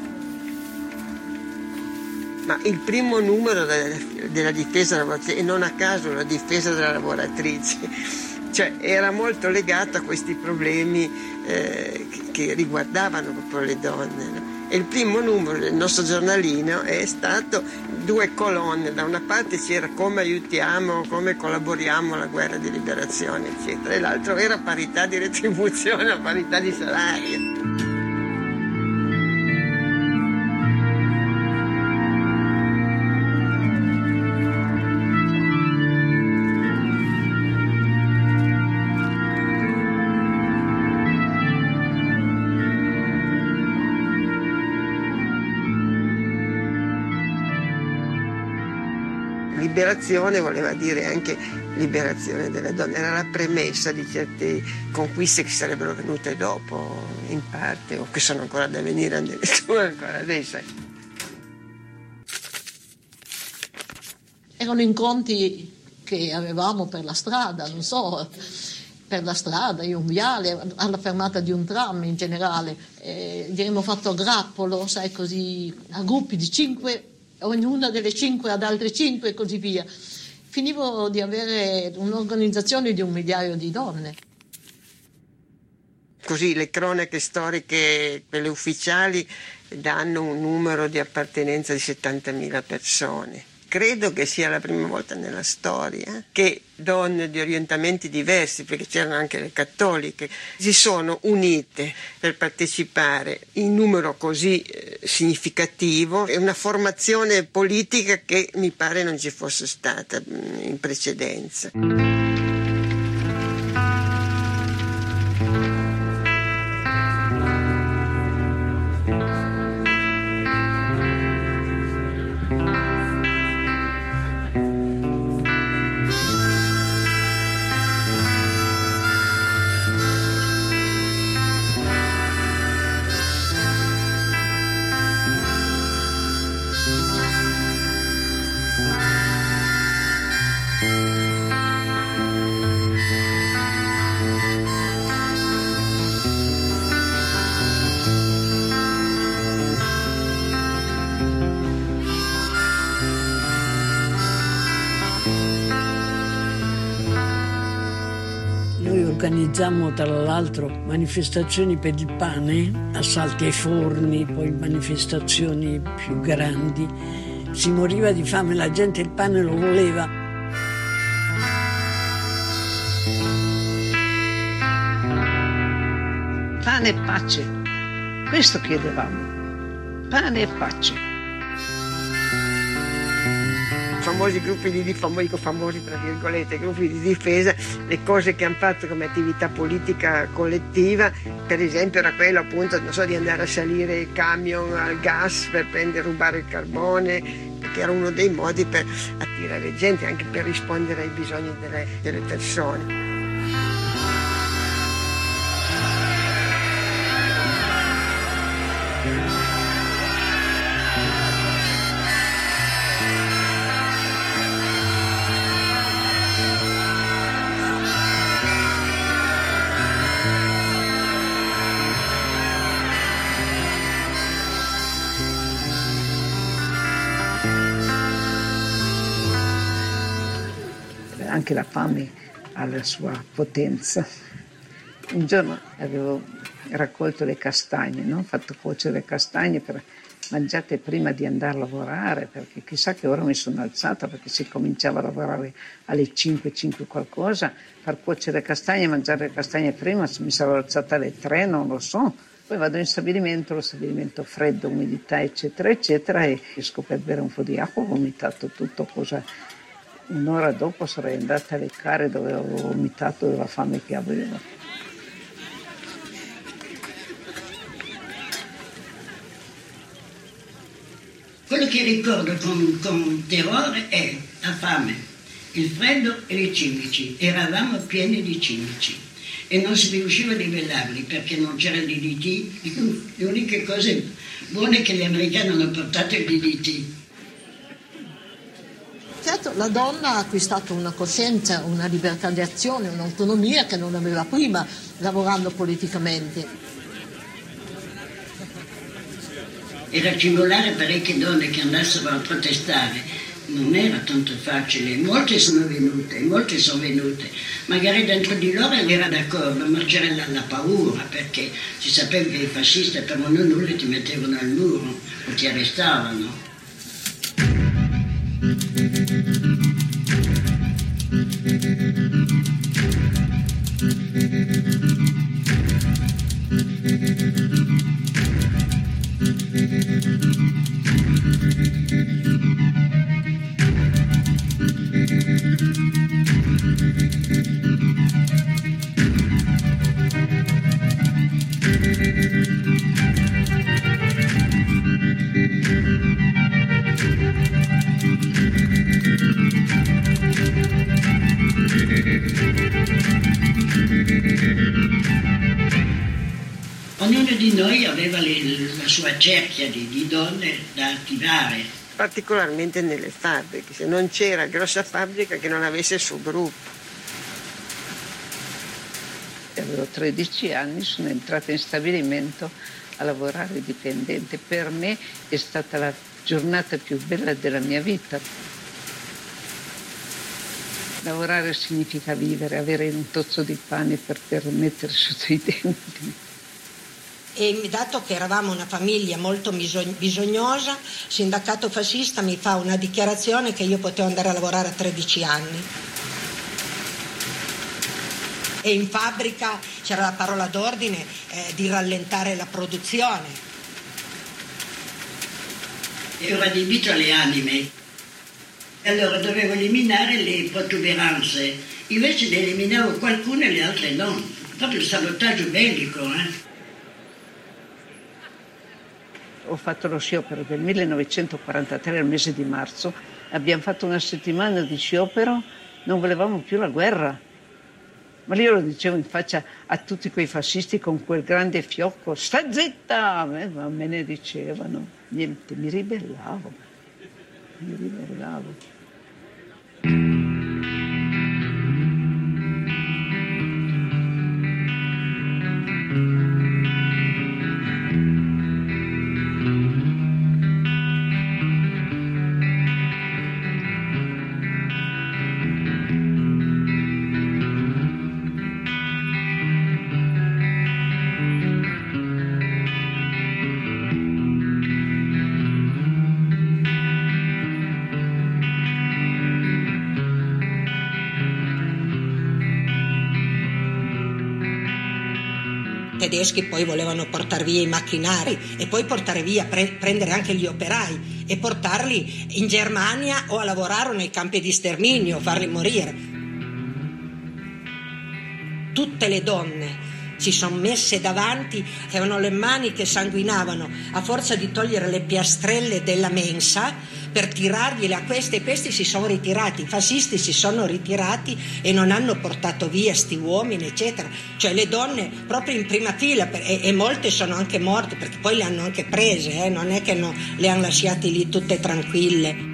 Ma il primo numero della difesa della lavoratrice, e non a caso la difesa della lavoratrice, cioè era molto legata a questi problemi che riguardavano proprio le donne, no? E il primo numero del nostro giornalino è stato 2 colonne, da una parte c'era come aiutiamo, come collaboriamo alla guerra di liberazione, eccetera, e l'altro era parità di retribuzione, parità di salario. Liberazione voleva dire anche liberazione delle donne, era la premessa di certe conquiste che sarebbero venute dopo, in parte, o che sono ancora da venire addirittura ancora adesso. Erano incontri che avevamo per la strada, non so, per la strada, in un viale, alla fermata di un tram in generale. Abbiamo fatto a grappolo, sai, così, a gruppi di 5, ognuna delle 5 ad altre 5 e così via. Finivo di avere un'organizzazione di 1 migliaio di donne. Così le cronache storiche, quelle ufficiali, danno un numero di appartenenza di 70.000 persone. Credo che sia la prima volta nella storia che donne di orientamenti diversi, perché c'erano anche le cattoliche, si sono unite per partecipare in numero così significativo. È una formazione politica che mi pare non ci fosse stata in precedenza. Organizziamo tra l'altro manifestazioni per il pane, assalti ai forni, poi manifestazioni più grandi. Si moriva di fame, la gente il pane lo voleva. Pane e pace, questo chiedevamo, pane e pace. Famosi gruppi famosi tra virgolette gruppi di difesa, le cose che hanno fatto come attività politica collettiva, per esempio era quello appunto, non so, di andare a salire il camion al gas per rubare il carbone, perché era uno dei modi per attirare gente, anche per rispondere ai bisogni delle persone. anche la fame ha la sua potenza. Un giorno avevo raccolto le castagne, no? Fatto cuocere le castagne per mangiate prima di andare a lavorare, perché chissà che ora mi sono alzata, perché si cominciava a lavorare alle 5 qualcosa, far cuocere le castagne, mangiare le castagne prima, mi sarò alzata alle 3, non lo so. Poi vado in stabilimento, lo stabilimento freddo, umidità, eccetera, eccetera, e riesco per bere un po' di acqua, ho vomitato tutto, un'ora dopo sarei andata a leccare dove avevo vomitato della fame che avevo. Quello che ricordo con terrore è la fame, il freddo e i cimici. Eravamo pieni di cimici e non si riusciva a livellarli perché non c'era il DDT. Le uniche cose buone che gli americani hanno portato è il DDT. Certo, la donna ha acquistato una coscienza, una libertà di azione, un'autonomia che non aveva prima lavorando politicamente. Era cimolare parecchie donne che andassero a protestare, non era tanto facile, molte sono venute, magari dentro di loro era d'accordo, ma c'era la paura, perché si sapeva che i fascisti per non nulla ti mettevano al muro o ti arrestavano. Ognuno di noi aveva la sua cerchia di donne da attivare. Particolarmente nelle fabbriche, se non c'era grossa fabbrica che non avesse il suo gruppo. Avevo 13 anni, sono entrata in stabilimento a lavorare dipendente. Per me è stata la giornata più bella della mia vita. Lavorare significa vivere, avere un tozzo di pane per mettere sotto i denti. E dato che eravamo una famiglia molto bisognosa, il sindacato fascista mi fa una dichiarazione che io potevo andare a lavorare a 13 anni. E in fabbrica c'era la parola d'ordine di rallentare la produzione. Ero adibito alle anime, allora dovevo eliminare le protuberanze, invece ne eliminavo qualcune e le altre no, proprio il sabotaggio bellico. Ho fatto lo sciopero del 1943 al mese di marzo, abbiamo fatto una settimana di sciopero, non volevamo più la guerra. Ma io lo dicevo in faccia a tutti quei fascisti con quel grande fiocco, sta zitta! Ma me ne dicevano, niente, mi ribellavo. I tedeschi poi volevano portare via i macchinari e poi portare via, prendere anche gli operai e portarli in Germania o a lavorare o nei campi di sterminio, farli morire. Tutte le donne si sono messe davanti, avevano le mani che sanguinavano a forza di togliere le piastrelle della mensa per tirargliele a queste, e questi si sono ritirati, i fascisti si sono ritirati e non hanno portato via sti uomini eccetera, cioè le donne proprio in prima fila e molte sono anche morte perché poi le hanno anche prese, non è che le hanno lasciate lì tutte tranquille.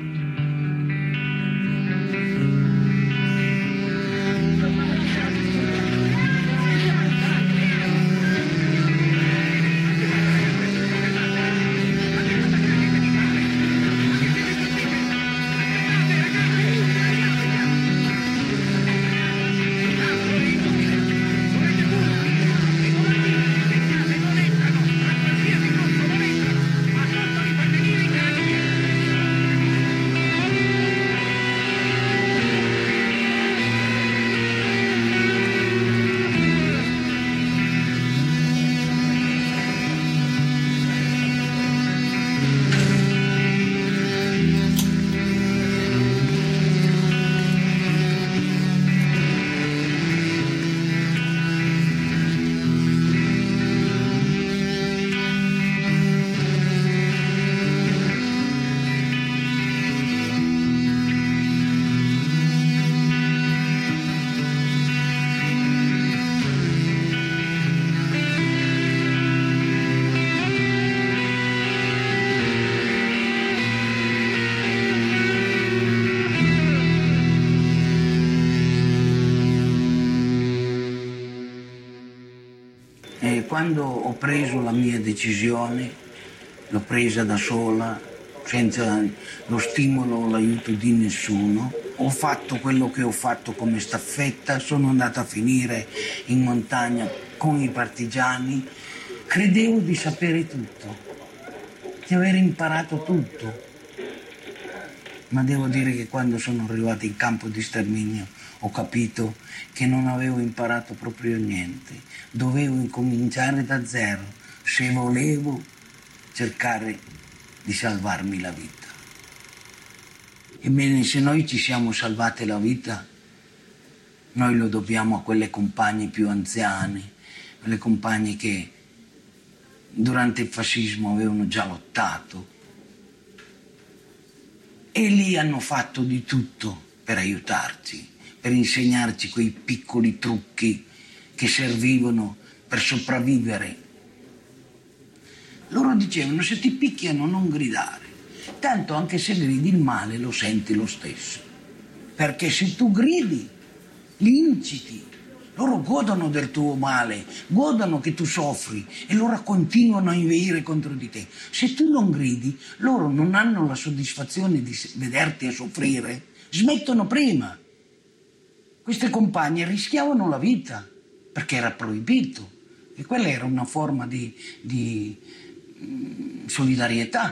quando ho preso la mia decisione, l'ho presa da sola, senza lo stimolo o l'aiuto di nessuno. Ho fatto quello che ho fatto come staffetta, sono andata a finire in montagna con i partigiani. Credevo di sapere tutto, di aver imparato tutto. Ma devo dire che quando sono arrivato in campo di sterminio ho capito che non avevo imparato proprio niente. Dovevo incominciare da zero se volevo cercare di salvarmi la vita. Ebbene, se noi ci siamo salvate la vita, noi lo dobbiamo a quelle compagne più anziane, quelle compagne che durante il fascismo avevano già lottato e lì hanno fatto di tutto per aiutarci, per insegnarci quei piccoli trucchi che servivano per sopravvivere. Loro dicevano: se ti picchiano non gridare, tanto anche se gridi il male lo senti lo stesso, perché se tu gridi li inciti, loro godono del tuo male, godono che tu soffri e loro continuano a inveire contro di te. Se tu non gridi, loro non hanno la soddisfazione di vederti a soffrire, smettono prima. Queste compagne rischiavano la vita perché era proibito e quella era una forma di solidarietà.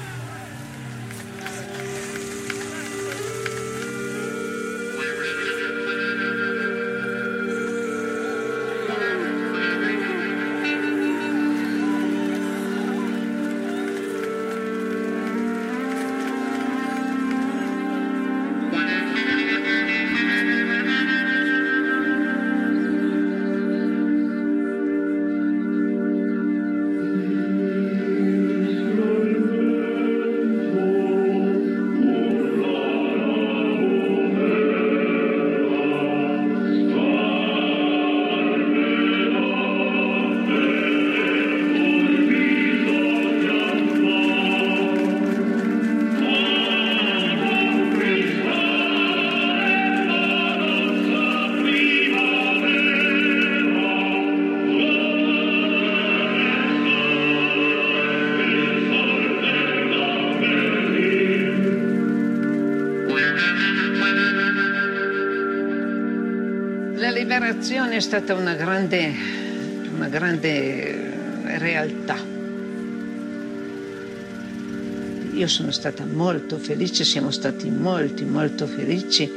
La liberazione è stata una grande realtà. Io sono stata molto felice, siamo stati molto felici.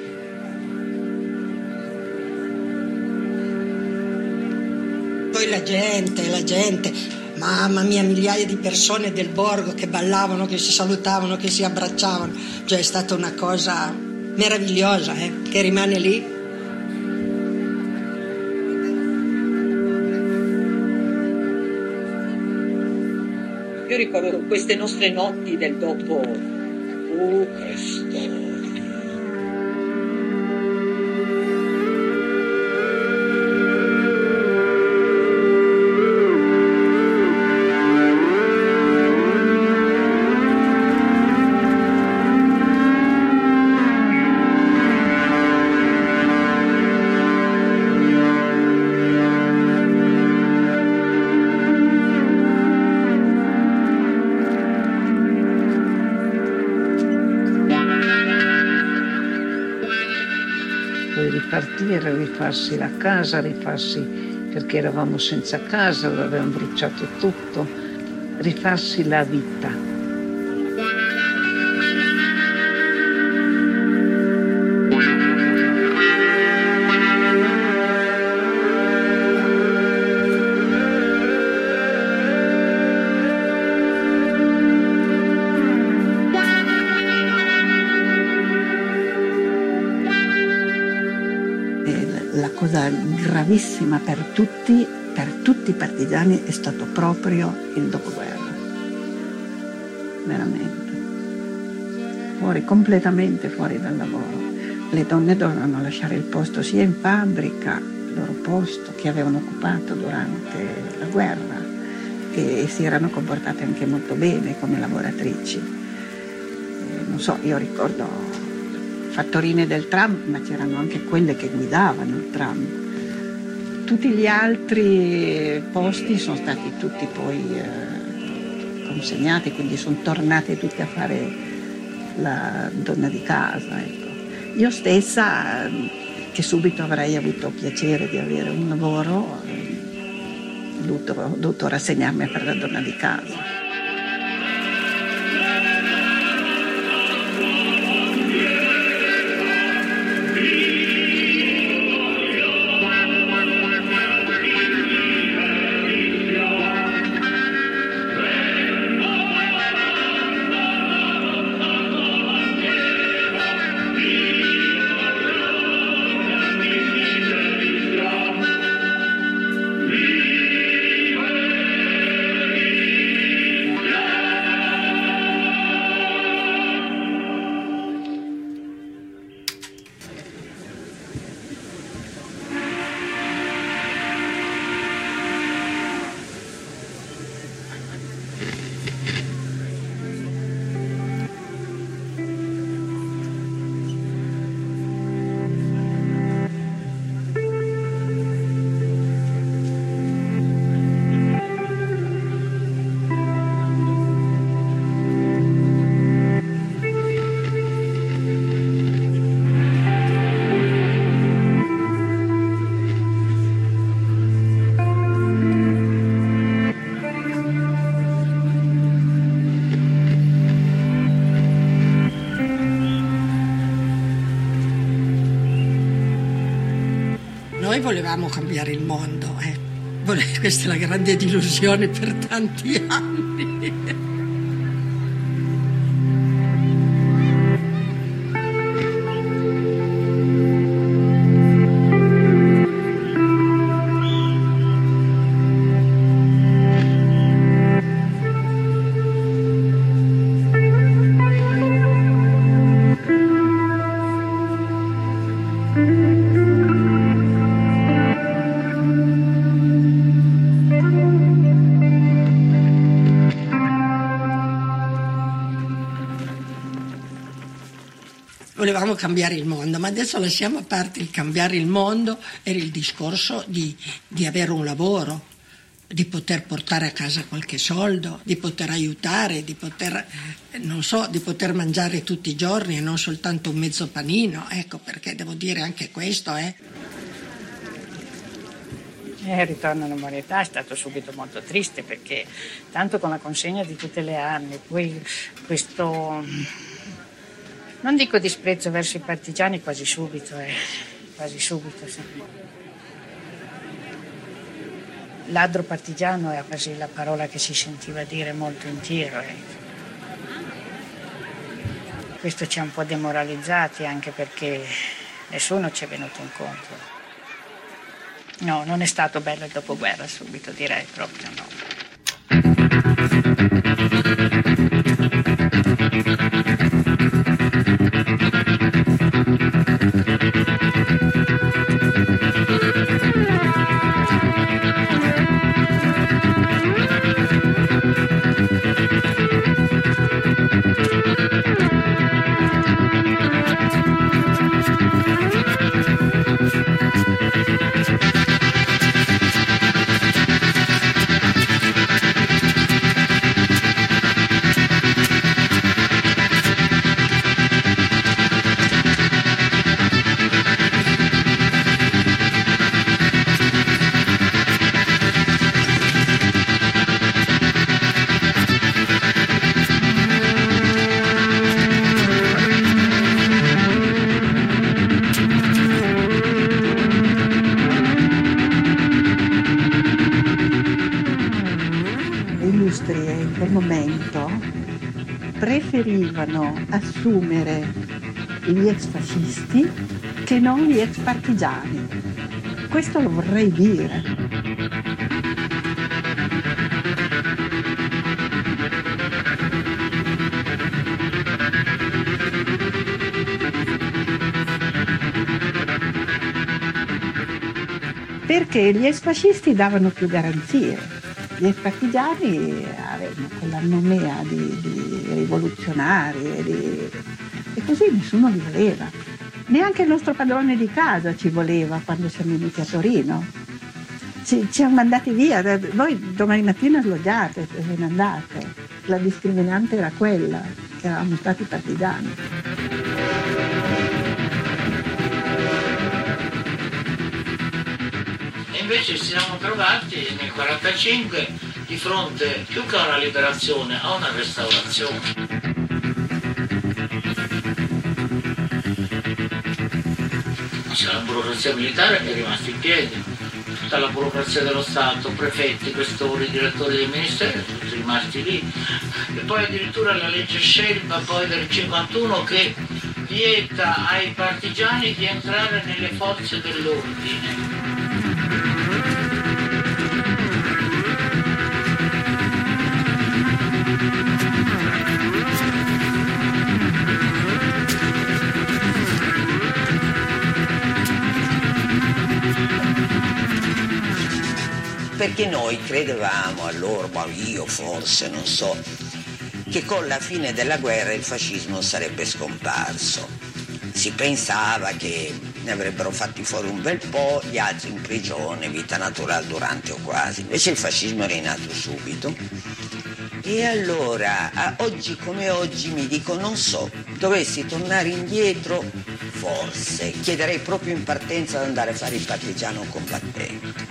Poi la gente, mamma mia, migliaia di persone del borgo che ballavano, che si salutavano, che si abbracciavano. Cioè è stata una cosa meravigliosa, che rimane lì. Io ricordo queste nostre notti del dopo. Che storia. Ripartire, rifarsi la casa, perché eravamo senza casa, avevamo bruciato tutto, rifarsi la vita. La cosa gravissima per tutti i partigiani è stato proprio il dopoguerra, veramente, completamente fuori dal lavoro. Le donne dovevano lasciare il posto sia in fabbrica, il loro posto che avevano occupato durante la guerra, e si erano comportate anche molto bene come lavoratrici. Non so, io ricordo fattorine del tram, ma c'erano anche quelle che guidavano il tram. tutti gli altri posti sono stati tutti poi consegnati, quindi sono tornate tutte a fare la donna di casa, ecco. Io stessa, che subito avrei avuto piacere di avere un lavoro, ho dovuto rassegnarmi a fare la donna di casa. Noi volevamo cambiare il mondo, questa è la grande delusione per tanti anni. Volevamo cambiare il mondo, ma adesso lasciamo a parte il cambiare il mondo, era il discorso di avere un lavoro, di poter portare a casa qualche soldo, di poter aiutare, di poter, di poter mangiare tutti i giorni e non soltanto un mezzo panino, ecco, perché devo dire anche questo, Il ritorno alla normalità è stato subito molto triste, perché tanto con la consegna di tutte le armi, poi questo, non dico disprezzo verso i partigiani, quasi subito, sì. Ladro partigiano è quasi la parola che si sentiva dire molto in giro. Questo ci ha un po' demoralizzati, anche perché nessuno ci è venuto incontro. No, non è stato bello il dopoguerra subito, direi proprio no. In quel momento preferivano assumere gli ex fascisti che non gli ex partigiani. Questo lo vorrei dire. Perché gli ex fascisti davano più garanzie. Gli ex partigiani avevano quella nomea di rivoluzionari e così nessuno li voleva. Neanche il nostro padrone di casa ci voleva quando siamo venuti a Torino. ci hanno mandati via, voi domani mattina sloggiate e ve ne andate. La discriminante era quella, che eravamo stati partigiani. E invece ci siamo trovati nel 1945 di fronte più che a una liberazione, a una restaurazione. C'è la burocrazia militare che è rimasta in piedi, tutta la burocrazia dello Stato, prefetti, questori, direttori dei ministeri, tutti rimasti lì. E poi addirittura la legge Scelba poi del 51 che vieta ai partigiani di entrare nelle forze dell'ordine. Perché noi credevamo allora, ma io forse, non so, che con la fine della guerra il fascismo sarebbe scomparso. Si pensava che ne avrebbero fatti fuori un bel po', gli altri in prigione, vita naturale durante o quasi. Invece il fascismo è rinato subito. E allora, oggi come oggi mi dico, non so, dovessi tornare indietro, forse, chiederei proprio in partenza di andare a fare il partigiano combattente.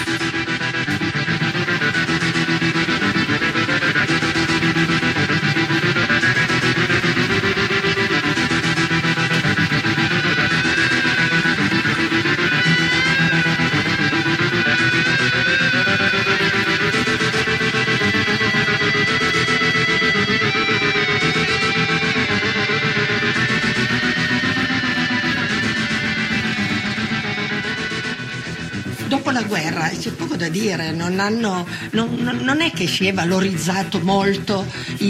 Dopo la guerra c'è poco da dire, non è che si è valorizzato molto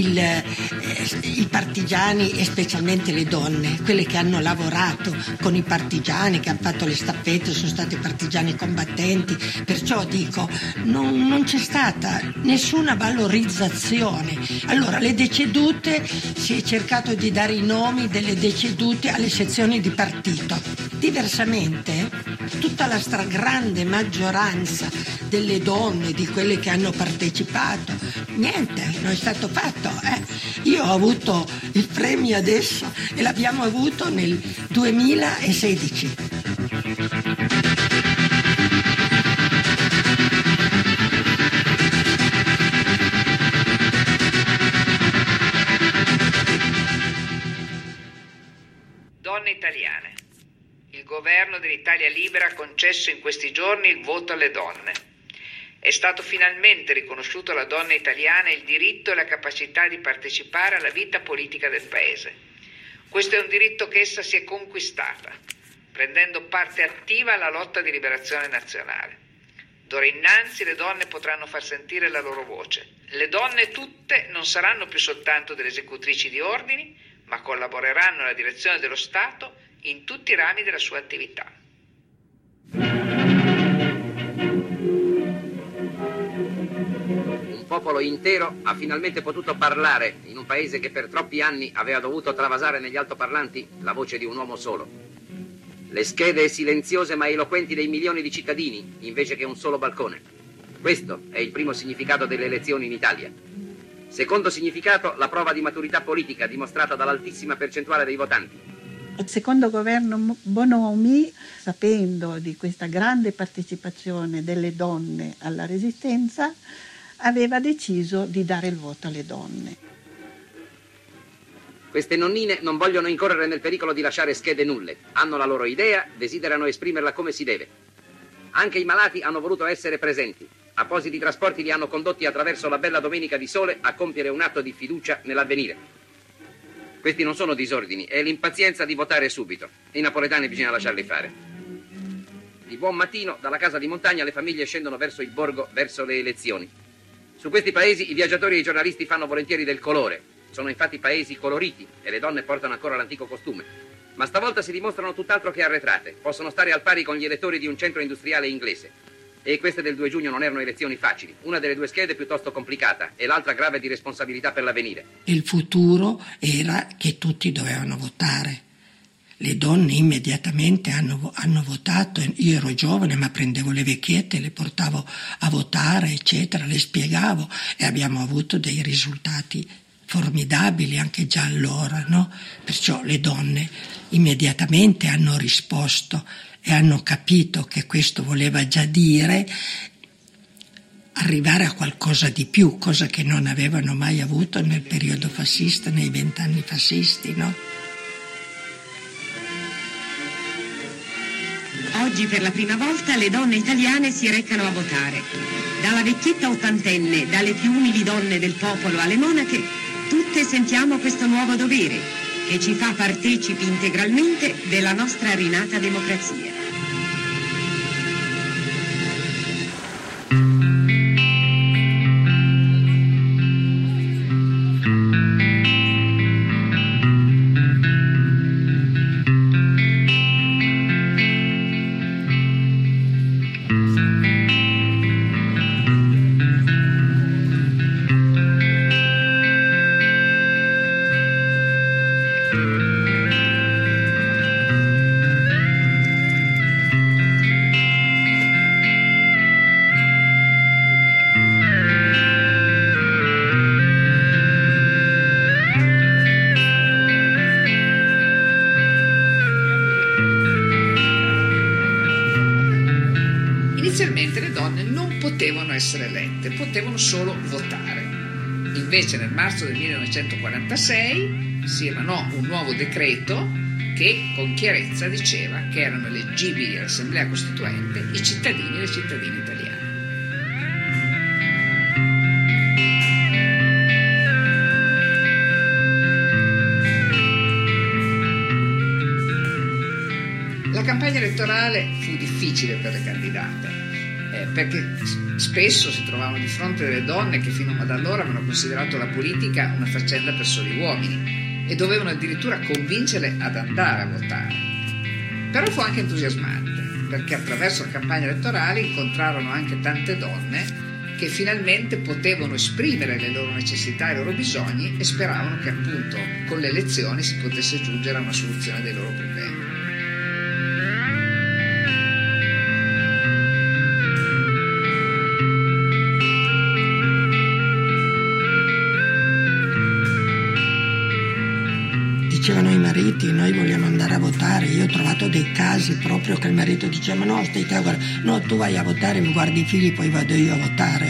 i partigiani e specialmente le donne, quelle che hanno lavorato con i partigiani, che hanno fatto le staffette, sono stati partigiani combattenti, perciò dico non c'è stata nessuna valorizzazione. Allora le decedute, si è cercato di dare i nomi delle decedute alle sezioni di partito, diversamente tutta la stragrande maggioranza delle donne, di quelle che hanno partecipato, niente, non è stato fatto. Io ho avuto il premio adesso e l'abbiamo avuto nel 2016. Donne italiane. Il governo dell'Italia Libera ha concesso in questi giorni il voto alle donne. È stato finalmente riconosciuto alla donna italiana il diritto e la capacità di partecipare alla vita politica del Paese. Questo è un diritto che essa si è conquistata, prendendo parte attiva alla lotta di liberazione nazionale. D'ora innanzi le donne potranno far sentire la loro voce. Le donne tutte non saranno più soltanto delle esecutrici di ordini, ma collaboreranno alla direzione dello Stato in tutti i rami della sua attività. Un popolo intero ha finalmente potuto parlare in un paese che per troppi anni aveva dovuto travasare negli altoparlanti la voce di un uomo solo. Le schede silenziose ma eloquenti dei milioni di cittadini invece che un solo balcone. Questo è il primo significato delle elezioni in Italia. Secondo significato, la prova di maturità politica dimostrata dall'altissima percentuale dei votanti. Il secondo governo Bonomi, sapendo di questa grande partecipazione delle donne alla resistenza, aveva deciso di dare il voto alle donne. Queste nonnine non vogliono incorrere nel pericolo di lasciare schede nulle. Hanno la loro idea, desiderano esprimerla come si deve. Anche i malati hanno voluto essere presenti. Appositi trasporti li hanno condotti attraverso la bella domenica di sole a compiere un atto di fiducia nell'avvenire. Questi non sono disordini, è l'impazienza di votare subito. I napoletani bisogna lasciarli fare. Di buon mattino, dalla casa di montagna, le famiglie scendono verso il borgo, verso le elezioni. Su questi paesi i viaggiatori e i giornalisti fanno volentieri del colore. Sono infatti paesi coloriti e le donne portano ancora l'antico costume. Ma stavolta si dimostrano tutt'altro che arretrate. Possono stare al pari con gli elettori di un centro industriale inglese. E queste del 2 giugno non erano elezioni facili. Una delle due schede piuttosto complicata e l'altra grave di responsabilità per l'avvenire. Il futuro era che tutti dovevano votare. le donne immediatamente hanno votato. Io ero giovane, ma prendevo le vecchiette, le portavo a votare, eccetera, le spiegavo, e abbiamo avuto dei risultati formidabili anche già allora, no? Perciò le donne immediatamente hanno risposto e hanno capito che questo voleva già dire arrivare a qualcosa di più, cosa che non avevano mai avuto nel periodo fascista, nei 20 anni fascisti, no? Oggi per la prima volta le donne italiane si recano a votare. Dalla vecchietta ottantenne, dalle più umili donne del popolo alle monache, tutte sentiamo questo nuovo dovere che ci fa partecipi integralmente della nostra rinata democrazia. Inizialmente le donne non potevano essere elette, potevano solo votare. Invece nel marzo del 1946 si emanò un nuovo decreto che con chiarezza diceva che erano eleggibili all'Assemblea Costituente i cittadini e le cittadine italiane. La campagna elettorale fu difficile per le candidate, perché spesso si trovavano di fronte delle donne che fino ad allora avevano considerato la politica una faccenda per soli uomini e dovevano addirittura convincerle ad andare a votare. Però fu anche entusiasmante, perché attraverso la campagna elettorale incontrarono anche tante donne che finalmente potevano esprimere le loro necessità e i loro bisogni e speravano che appunto con le elezioni si potesse giungere a una soluzione dei loro problemi. Dicevano i mariti, noi vogliamo andare a votare. Io ho trovato dei casi proprio che il marito diceva: no, stai te a guardare, no, tu vai a votare, mi guardi i figli, poi vado io a votare.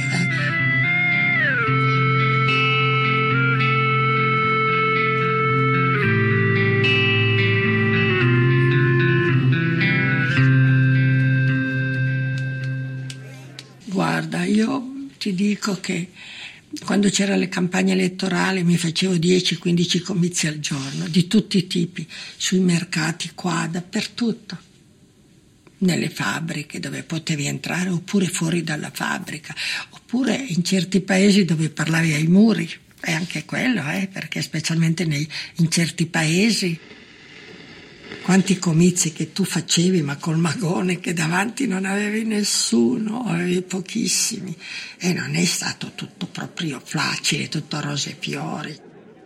Guarda, io ti dico che quando c'erano le campagne elettorali mi facevo 10-15 comizi al giorno, di tutti i tipi, sui mercati, qua, dappertutto, nelle fabbriche dove potevi entrare, oppure fuori dalla fabbrica, oppure in certi paesi dove parlavi ai muri, e anche quello, perché specialmente in certi paesi, quanti comizi che tu facevi, ma col magone che davanti non avevi nessuno, avevi pochissimi, e non è stato tutto proprio facile, tutto rose e fiori.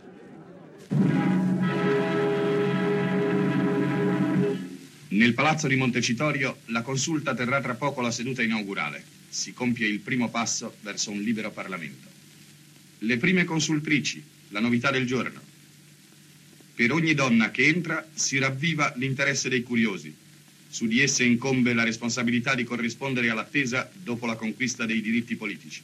Nel palazzo di Montecitorio la consulta terrà tra poco la seduta inaugurale. Si compie il primo passo verso un libero Parlamento. Le prime consultrici, la novità del giorno. Per ogni donna che entra si ravviva l'interesse dei curiosi. Su di esse incombe la responsabilità di corrispondere all'attesa dopo la conquista dei diritti politici.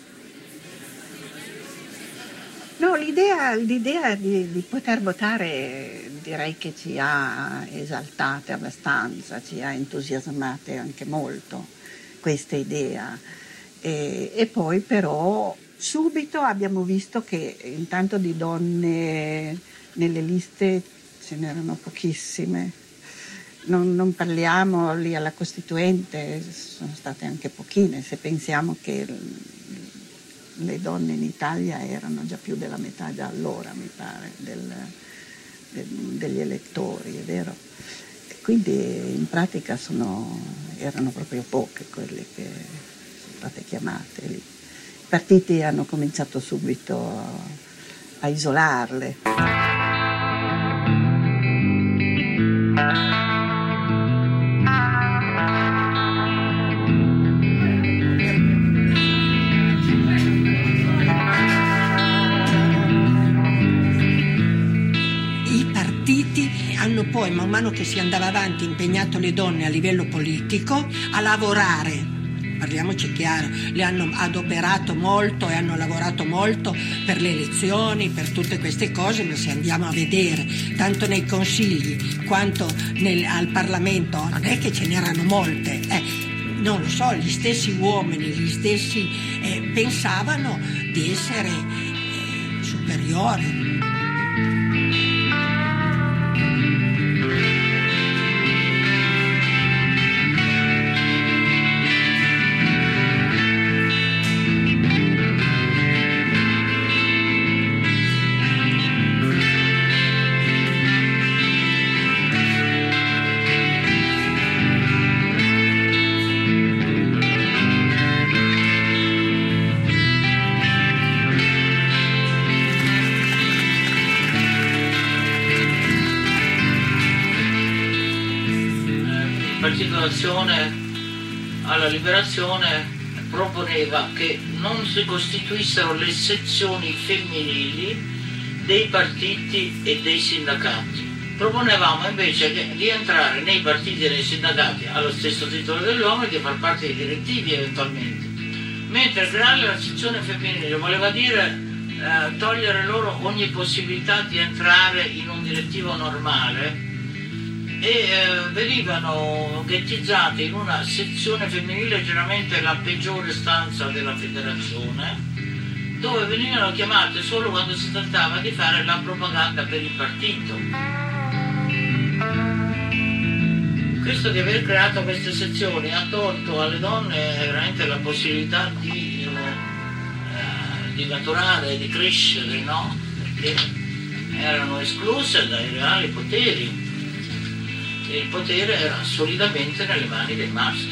No, l'idea di poter votare direi che ci ha esaltate abbastanza, ci ha entusiasmate anche molto questa idea. E poi però subito abbiamo visto che intanto di donne nelle liste ce n'erano pochissime. Non parliamo lì alla Costituente, sono state anche pochine, se pensiamo che le donne in Italia erano già più della metà già allora, mi pare, degli elettori, è vero? E quindi in pratica erano proprio poche quelle che sono state chiamate lì. I partiti hanno cominciato subito a isolarle. Poi man mano che si andava avanti impegnato le donne a livello politico a lavorare, parliamoci chiaro, le hanno adoperato molto e hanno lavorato molto per le elezioni, per tutte queste cose, ma se andiamo a vedere tanto nei consigli quanto al Parlamento non è che ce n'erano molte, non lo so, gli stessi uomini, gli stessi pensavano di essere superiori. Alla Liberazione proponeva che non si costituissero le sezioni femminili dei partiti e dei sindacati. Proponevamo invece di entrare nei partiti e nei sindacati allo stesso titolo degli uomini e di far parte dei direttivi eventualmente. Mentre creare la sezione femminile voleva dire togliere loro ogni possibilità di entrare in un direttivo normale e venivano ghettizzate in una sezione femminile, generalmente la peggiore stanza della federazione, dove venivano chiamate solo quando si trattava di fare la propaganda per il partito. Questo di aver creato queste sezioni ha tolto alle donne veramente la possibilità di maturare, di crescere, no? Perché erano escluse dai reali poteri. Il potere era solidamente nelle mani dei maschi.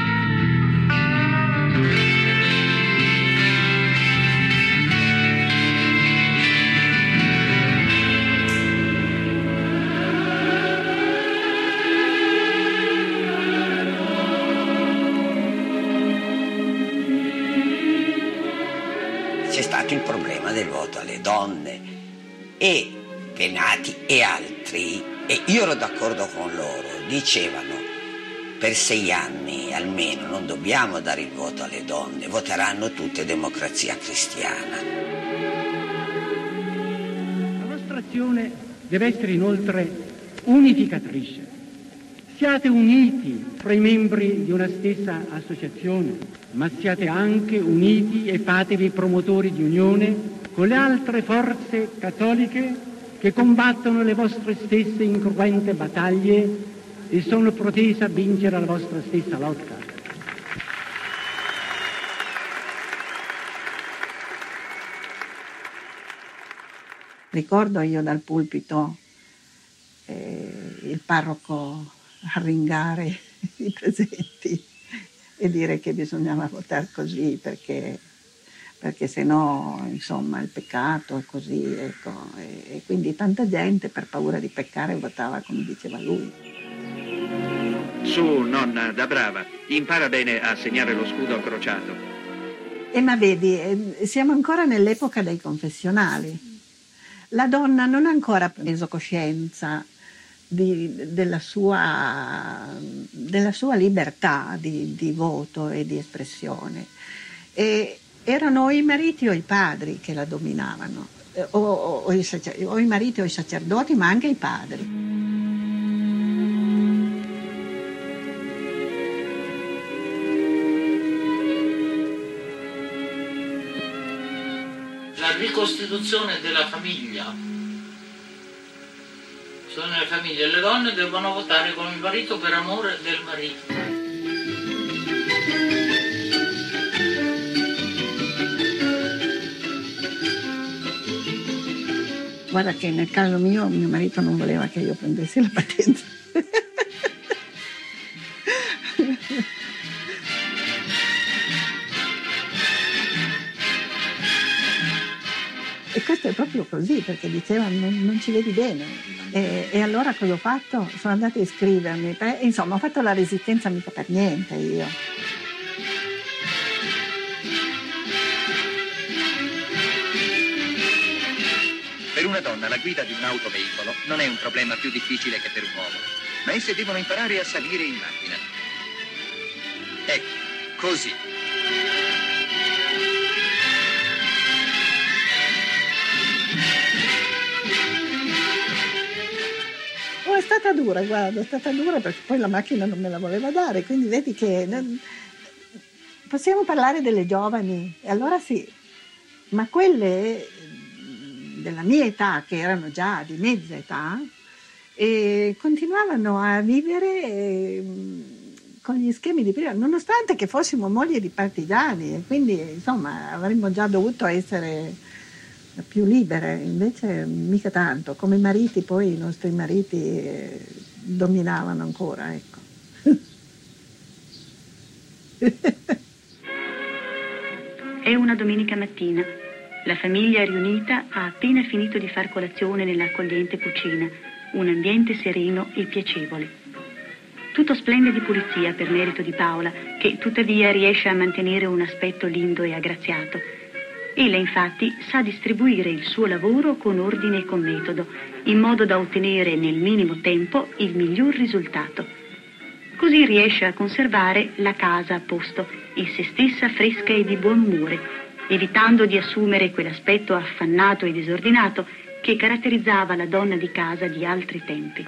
C'è stato il problema del voto alle donne e Penati e altri, e io ero d'accordo con loro, dicevano per 6 anni almeno non dobbiamo dare il voto alle donne, voteranno tutte Democrazia Cristiana. La nostra azione deve essere inoltre unificatrice. Siate uniti fra i membri di una stessa associazione, ma siate anche uniti e fatevi promotori di unione con le altre forze cattoliche che combattono le vostre stesse incruente battaglie e sono protese a vincere la vostra stessa lotta. Ricordo io dal pulpito il parroco arringare i presenti e dire che bisognava votare così perché se no, insomma, il peccato è così, ecco. E quindi tanta gente per paura di peccare votava come diceva lui. Su, nonna, da brava, impara bene a segnare lo scudo accrociato. Ma vedi, siamo ancora nell'epoca dei confessionali. La donna non ha ancora preso coscienza della sua libertà di voto e di espressione. E erano i mariti o i padri che la dominavano, o i mariti o i sacerdoti, ma anche i padri. La ricostituzione della famiglia. Sono nelle famiglie, le donne devono votare con il marito per amore del marito. Guarda che nel caso mio marito non voleva che io prendessi la patente. E questo è proprio così, perché diceva non ci vedi bene. E allora cosa ho fatto? Sono andata a iscrivermi, insomma ho fatto la resistenza mica per niente io. Per una donna la guida di un autoveicolo non è un problema più difficile che per un uomo, ma esse devono imparare a salire in macchina. Ecco, così. Oh, è stata dura, guarda, è stata dura perché poi la macchina non me la voleva dare, quindi vedi che possiamo parlare delle giovani, e allora sì, ma quelle della mia età, che erano già di mezza età, continuavano a vivere con gli schemi di prima, nonostante che fossimo mogli di partigiani, e quindi insomma avremmo già dovuto essere più libere, invece mica tanto, come mariti poi i nostri mariti dominavano ancora, ecco. È una domenica mattina. La famiglia riunita ha appena finito di far colazione nell'accogliente cucina, un ambiente sereno e piacevole. Tutto splende di pulizia per merito di Paola, che tuttavia riesce a mantenere un aspetto lindo e aggraziato. Ella infatti sa distribuire il suo lavoro con ordine e con metodo, in modo da ottenere nel minimo tempo il miglior risultato. Così riesce a conservare la casa a posto e se stessa fresca e di buon umore, evitando di assumere quell'aspetto affannato e disordinato che caratterizzava la donna di casa di altri tempi.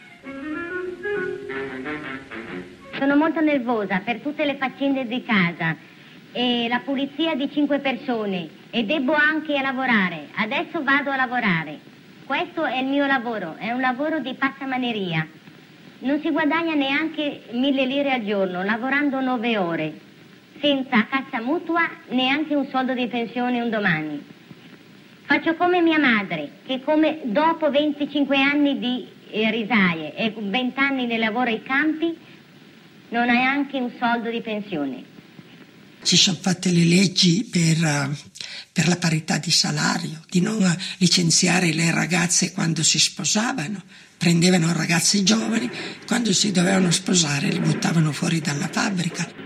Sono molto nervosa per tutte le faccende di casa e la pulizia di 5 persone e debbo anche lavorare. Adesso vado a lavorare. Questo è il mio lavoro, è un lavoro di passamaneria. Non si guadagna neanche 1.000 lire al giorno, lavorando 9 ore. Senza cassa mutua, neanche un soldo di pensione un domani. Faccio come mia madre, che come dopo 25 anni di risaie e 20 anni di lavoro ai campi, non ha neanche un soldo di pensione. Si sono fatte le leggi per la parità di salario, di non licenziare le ragazze quando si sposavano. Prendevano ragazzi giovani, quando si dovevano sposare li buttavano fuori dalla fabbrica.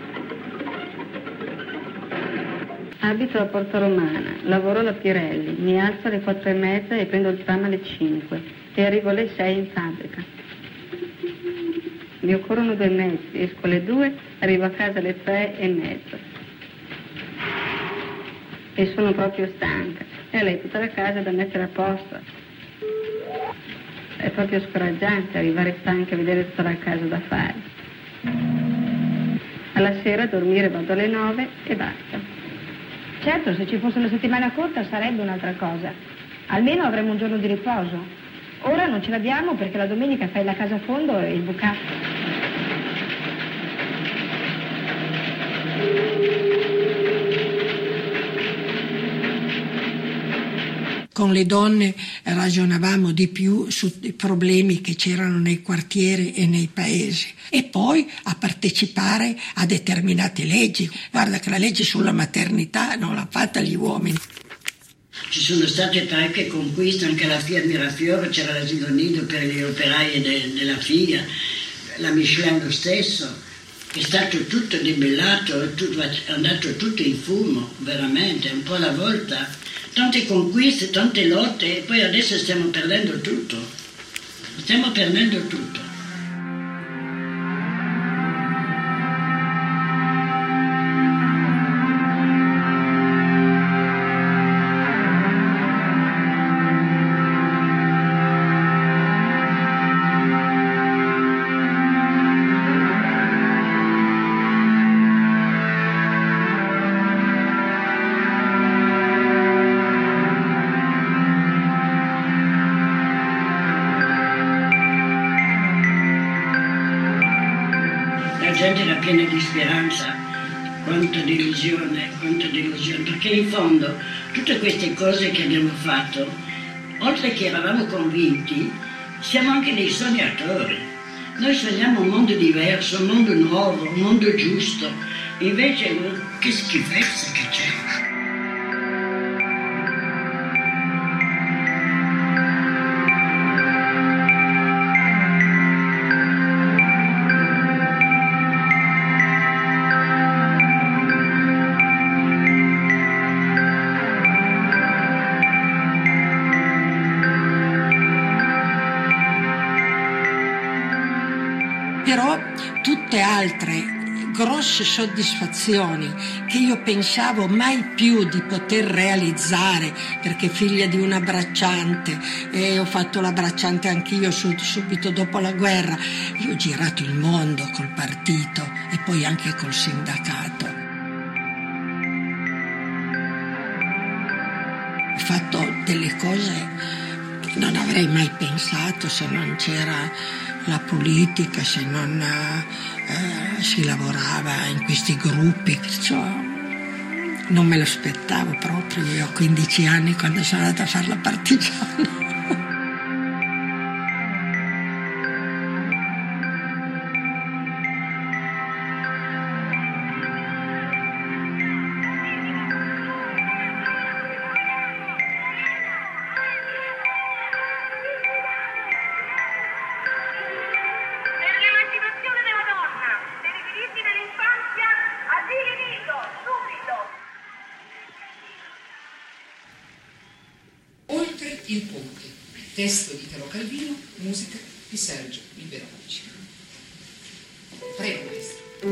Abito a Porta Romana, lavoro alla Pirelli, mi alzo alle 4:30 e prendo il tram alle 5 e arrivo alle 6 in fabbrica. Mi occorrono 2 mezzi, esco alle 2, arrivo a casa alle 3:30 e sono proprio stanca e a lei tutta la casa da mettere a posto. È proprio scoraggiante arrivare stanca e vedere tutta la casa da fare. Alla sera a dormire vado alle 9 e basta. Certo, se ci fosse una settimana corta sarebbe un'altra cosa. Almeno avremmo un giorno di riposo. Ora non ce l'abbiamo perché la domenica fai la casa a fondo e il bucato. Con le donne ragionavamo di più sui problemi che c'erano nei quartieri e nei paesi e poi a partecipare a determinate leggi. Guarda che la legge sulla maternità non l'ha fatta gli uomini. Ci sono state parecchie conquiste, anche alla Fiat Mirafiore c'era l'asilo nido per gli operai della Fiat, la Michelin lo stesso. È stato tutto debellato, è andato tutto in fumo, veramente, un po' alla volta. Tante conquiste, tante lotte e poi adesso stiamo perdendo tutto. Stiamo perdendo tutto. La gente era piena di speranza, quanta delusione, perché in fondo tutte queste cose che abbiamo fatto, oltre che eravamo convinti, siamo anche dei sognatori. Noi sogniamo un mondo diverso, un mondo nuovo, un mondo giusto, invece che schifezza che c'è. Però tutte altre grosse soddisfazioni che io pensavo mai più di poter realizzare, perché figlia di una bracciante e ho fatto la bracciante anch'io subito dopo la guerra. Io ho girato il mondo col partito e poi anche col sindacato. Ho fatto delle cose che non avrei mai pensato se non c'era la politica, se non si lavorava in questi gruppi, perciò non me lo aspettavo proprio. Io ho 15 anni quando sono andata a fare la partigiana. Il ponte, testo di Italo Calvino, musica di Sergio Liberacci. Prego, maestro.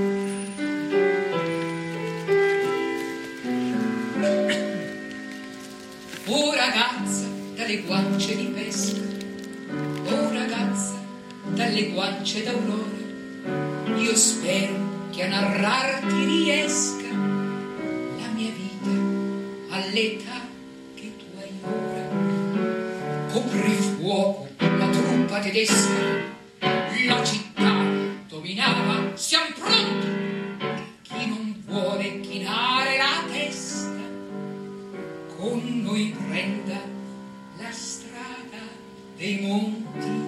Oh ragazza, dalle guance di pesca, oh ragazza, dalle guance d'aurora, io spero che a narrarti riesca la mia vita all'età che tu hai ora. Copri fuoco la truppa tedesca, la città dominava, siamo pronti. Chi non vuole chinare la testa, con noi prenda la strada dei monti.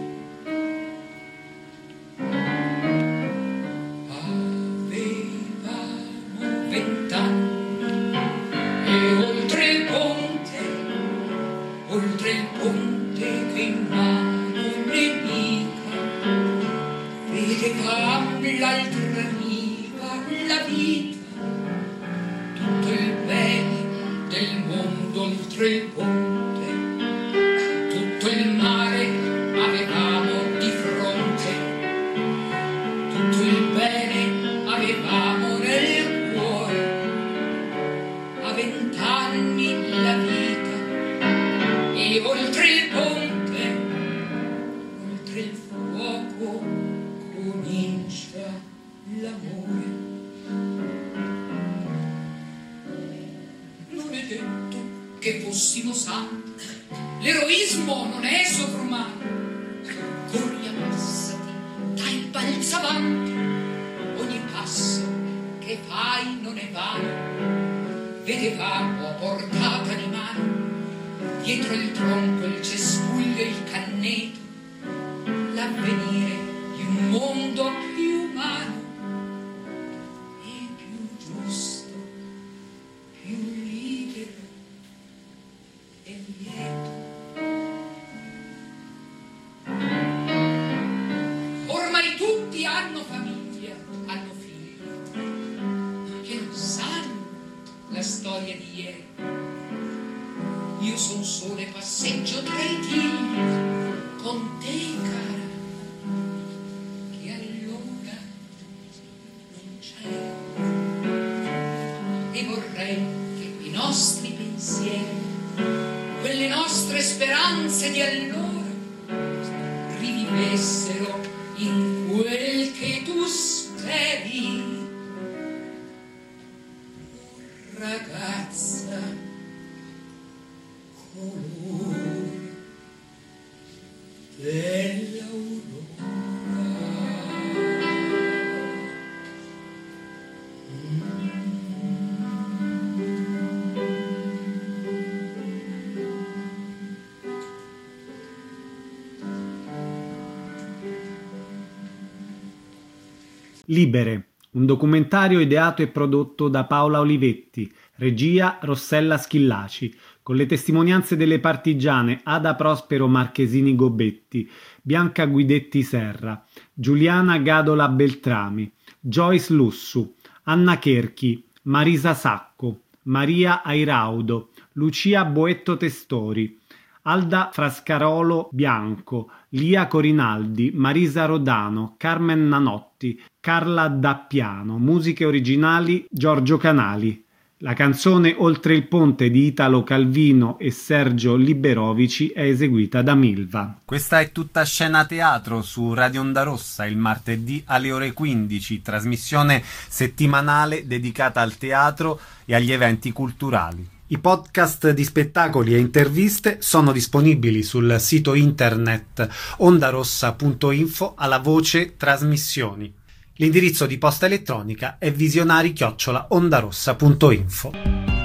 Avevamo 20 anni e oltre il ponte che in mano nemica vedevamo l'altra riva, la vita, tutto il bene del mondo oltre il ponte, tutto il mare avevamo di fronte, tutto il bene avevamo nel cuore, a 20 anni la vita. E oltre il ponte, oltre il fuoco, comincia l'amore. Non è detto che fossimo santi, l'eroismo non è sovrumano. Corri, ammassati, dai balza avanti, ogni passo che fai non è vano. Vedevamo a portata di mano, dietro il tronco, il cespuglio, il canneto, l'avvenire di un mondo più umano e più giusto, più libero e lieto. Ormai tutti hanno famiglia, hanno figli, che non sanno la storia di ieri. Io son sole passeggio tra i tigli con te, cara, che allora non c'era. E vorrei che i nostri pensieri, quelle nostre speranze di allora, rivivessero in quel che tu speri. Oh, ragazza, colore dell'aurora. Libere, un documentario ideato e prodotto da Paola Olivetti, regia Rossella Schillaci, con le testimonianze delle partigiane Ada Prospero Marchesini Gobetti, Bianca Guidetti Serra, Giuliana Gadola Beltrami, Joyce Lussu, Anna Cherchi, Marisa Sacco, Maria Airaudo, Lucia Boetto Testori, Alda Frascarolo Bianco, Lia Corinaldi, Marisa Rodano, Carmen Nanotti, Carla Dappiano, musiche originali Giorgio Canali. La canzone Oltre il ponte di Italo Calvino e Sergio Liberovici è eseguita da Milva. Questa è Tutta Scena Teatro su Radio Onda Rossa il martedì alle ore 15, trasmissione settimanale dedicata al teatro e agli eventi culturali. I podcast di spettacoli e interviste sono disponibili sul sito internet ondarossa.info alla voce trasmissioni. L'indirizzo di posta elettronica è visionari@ondarossa.info.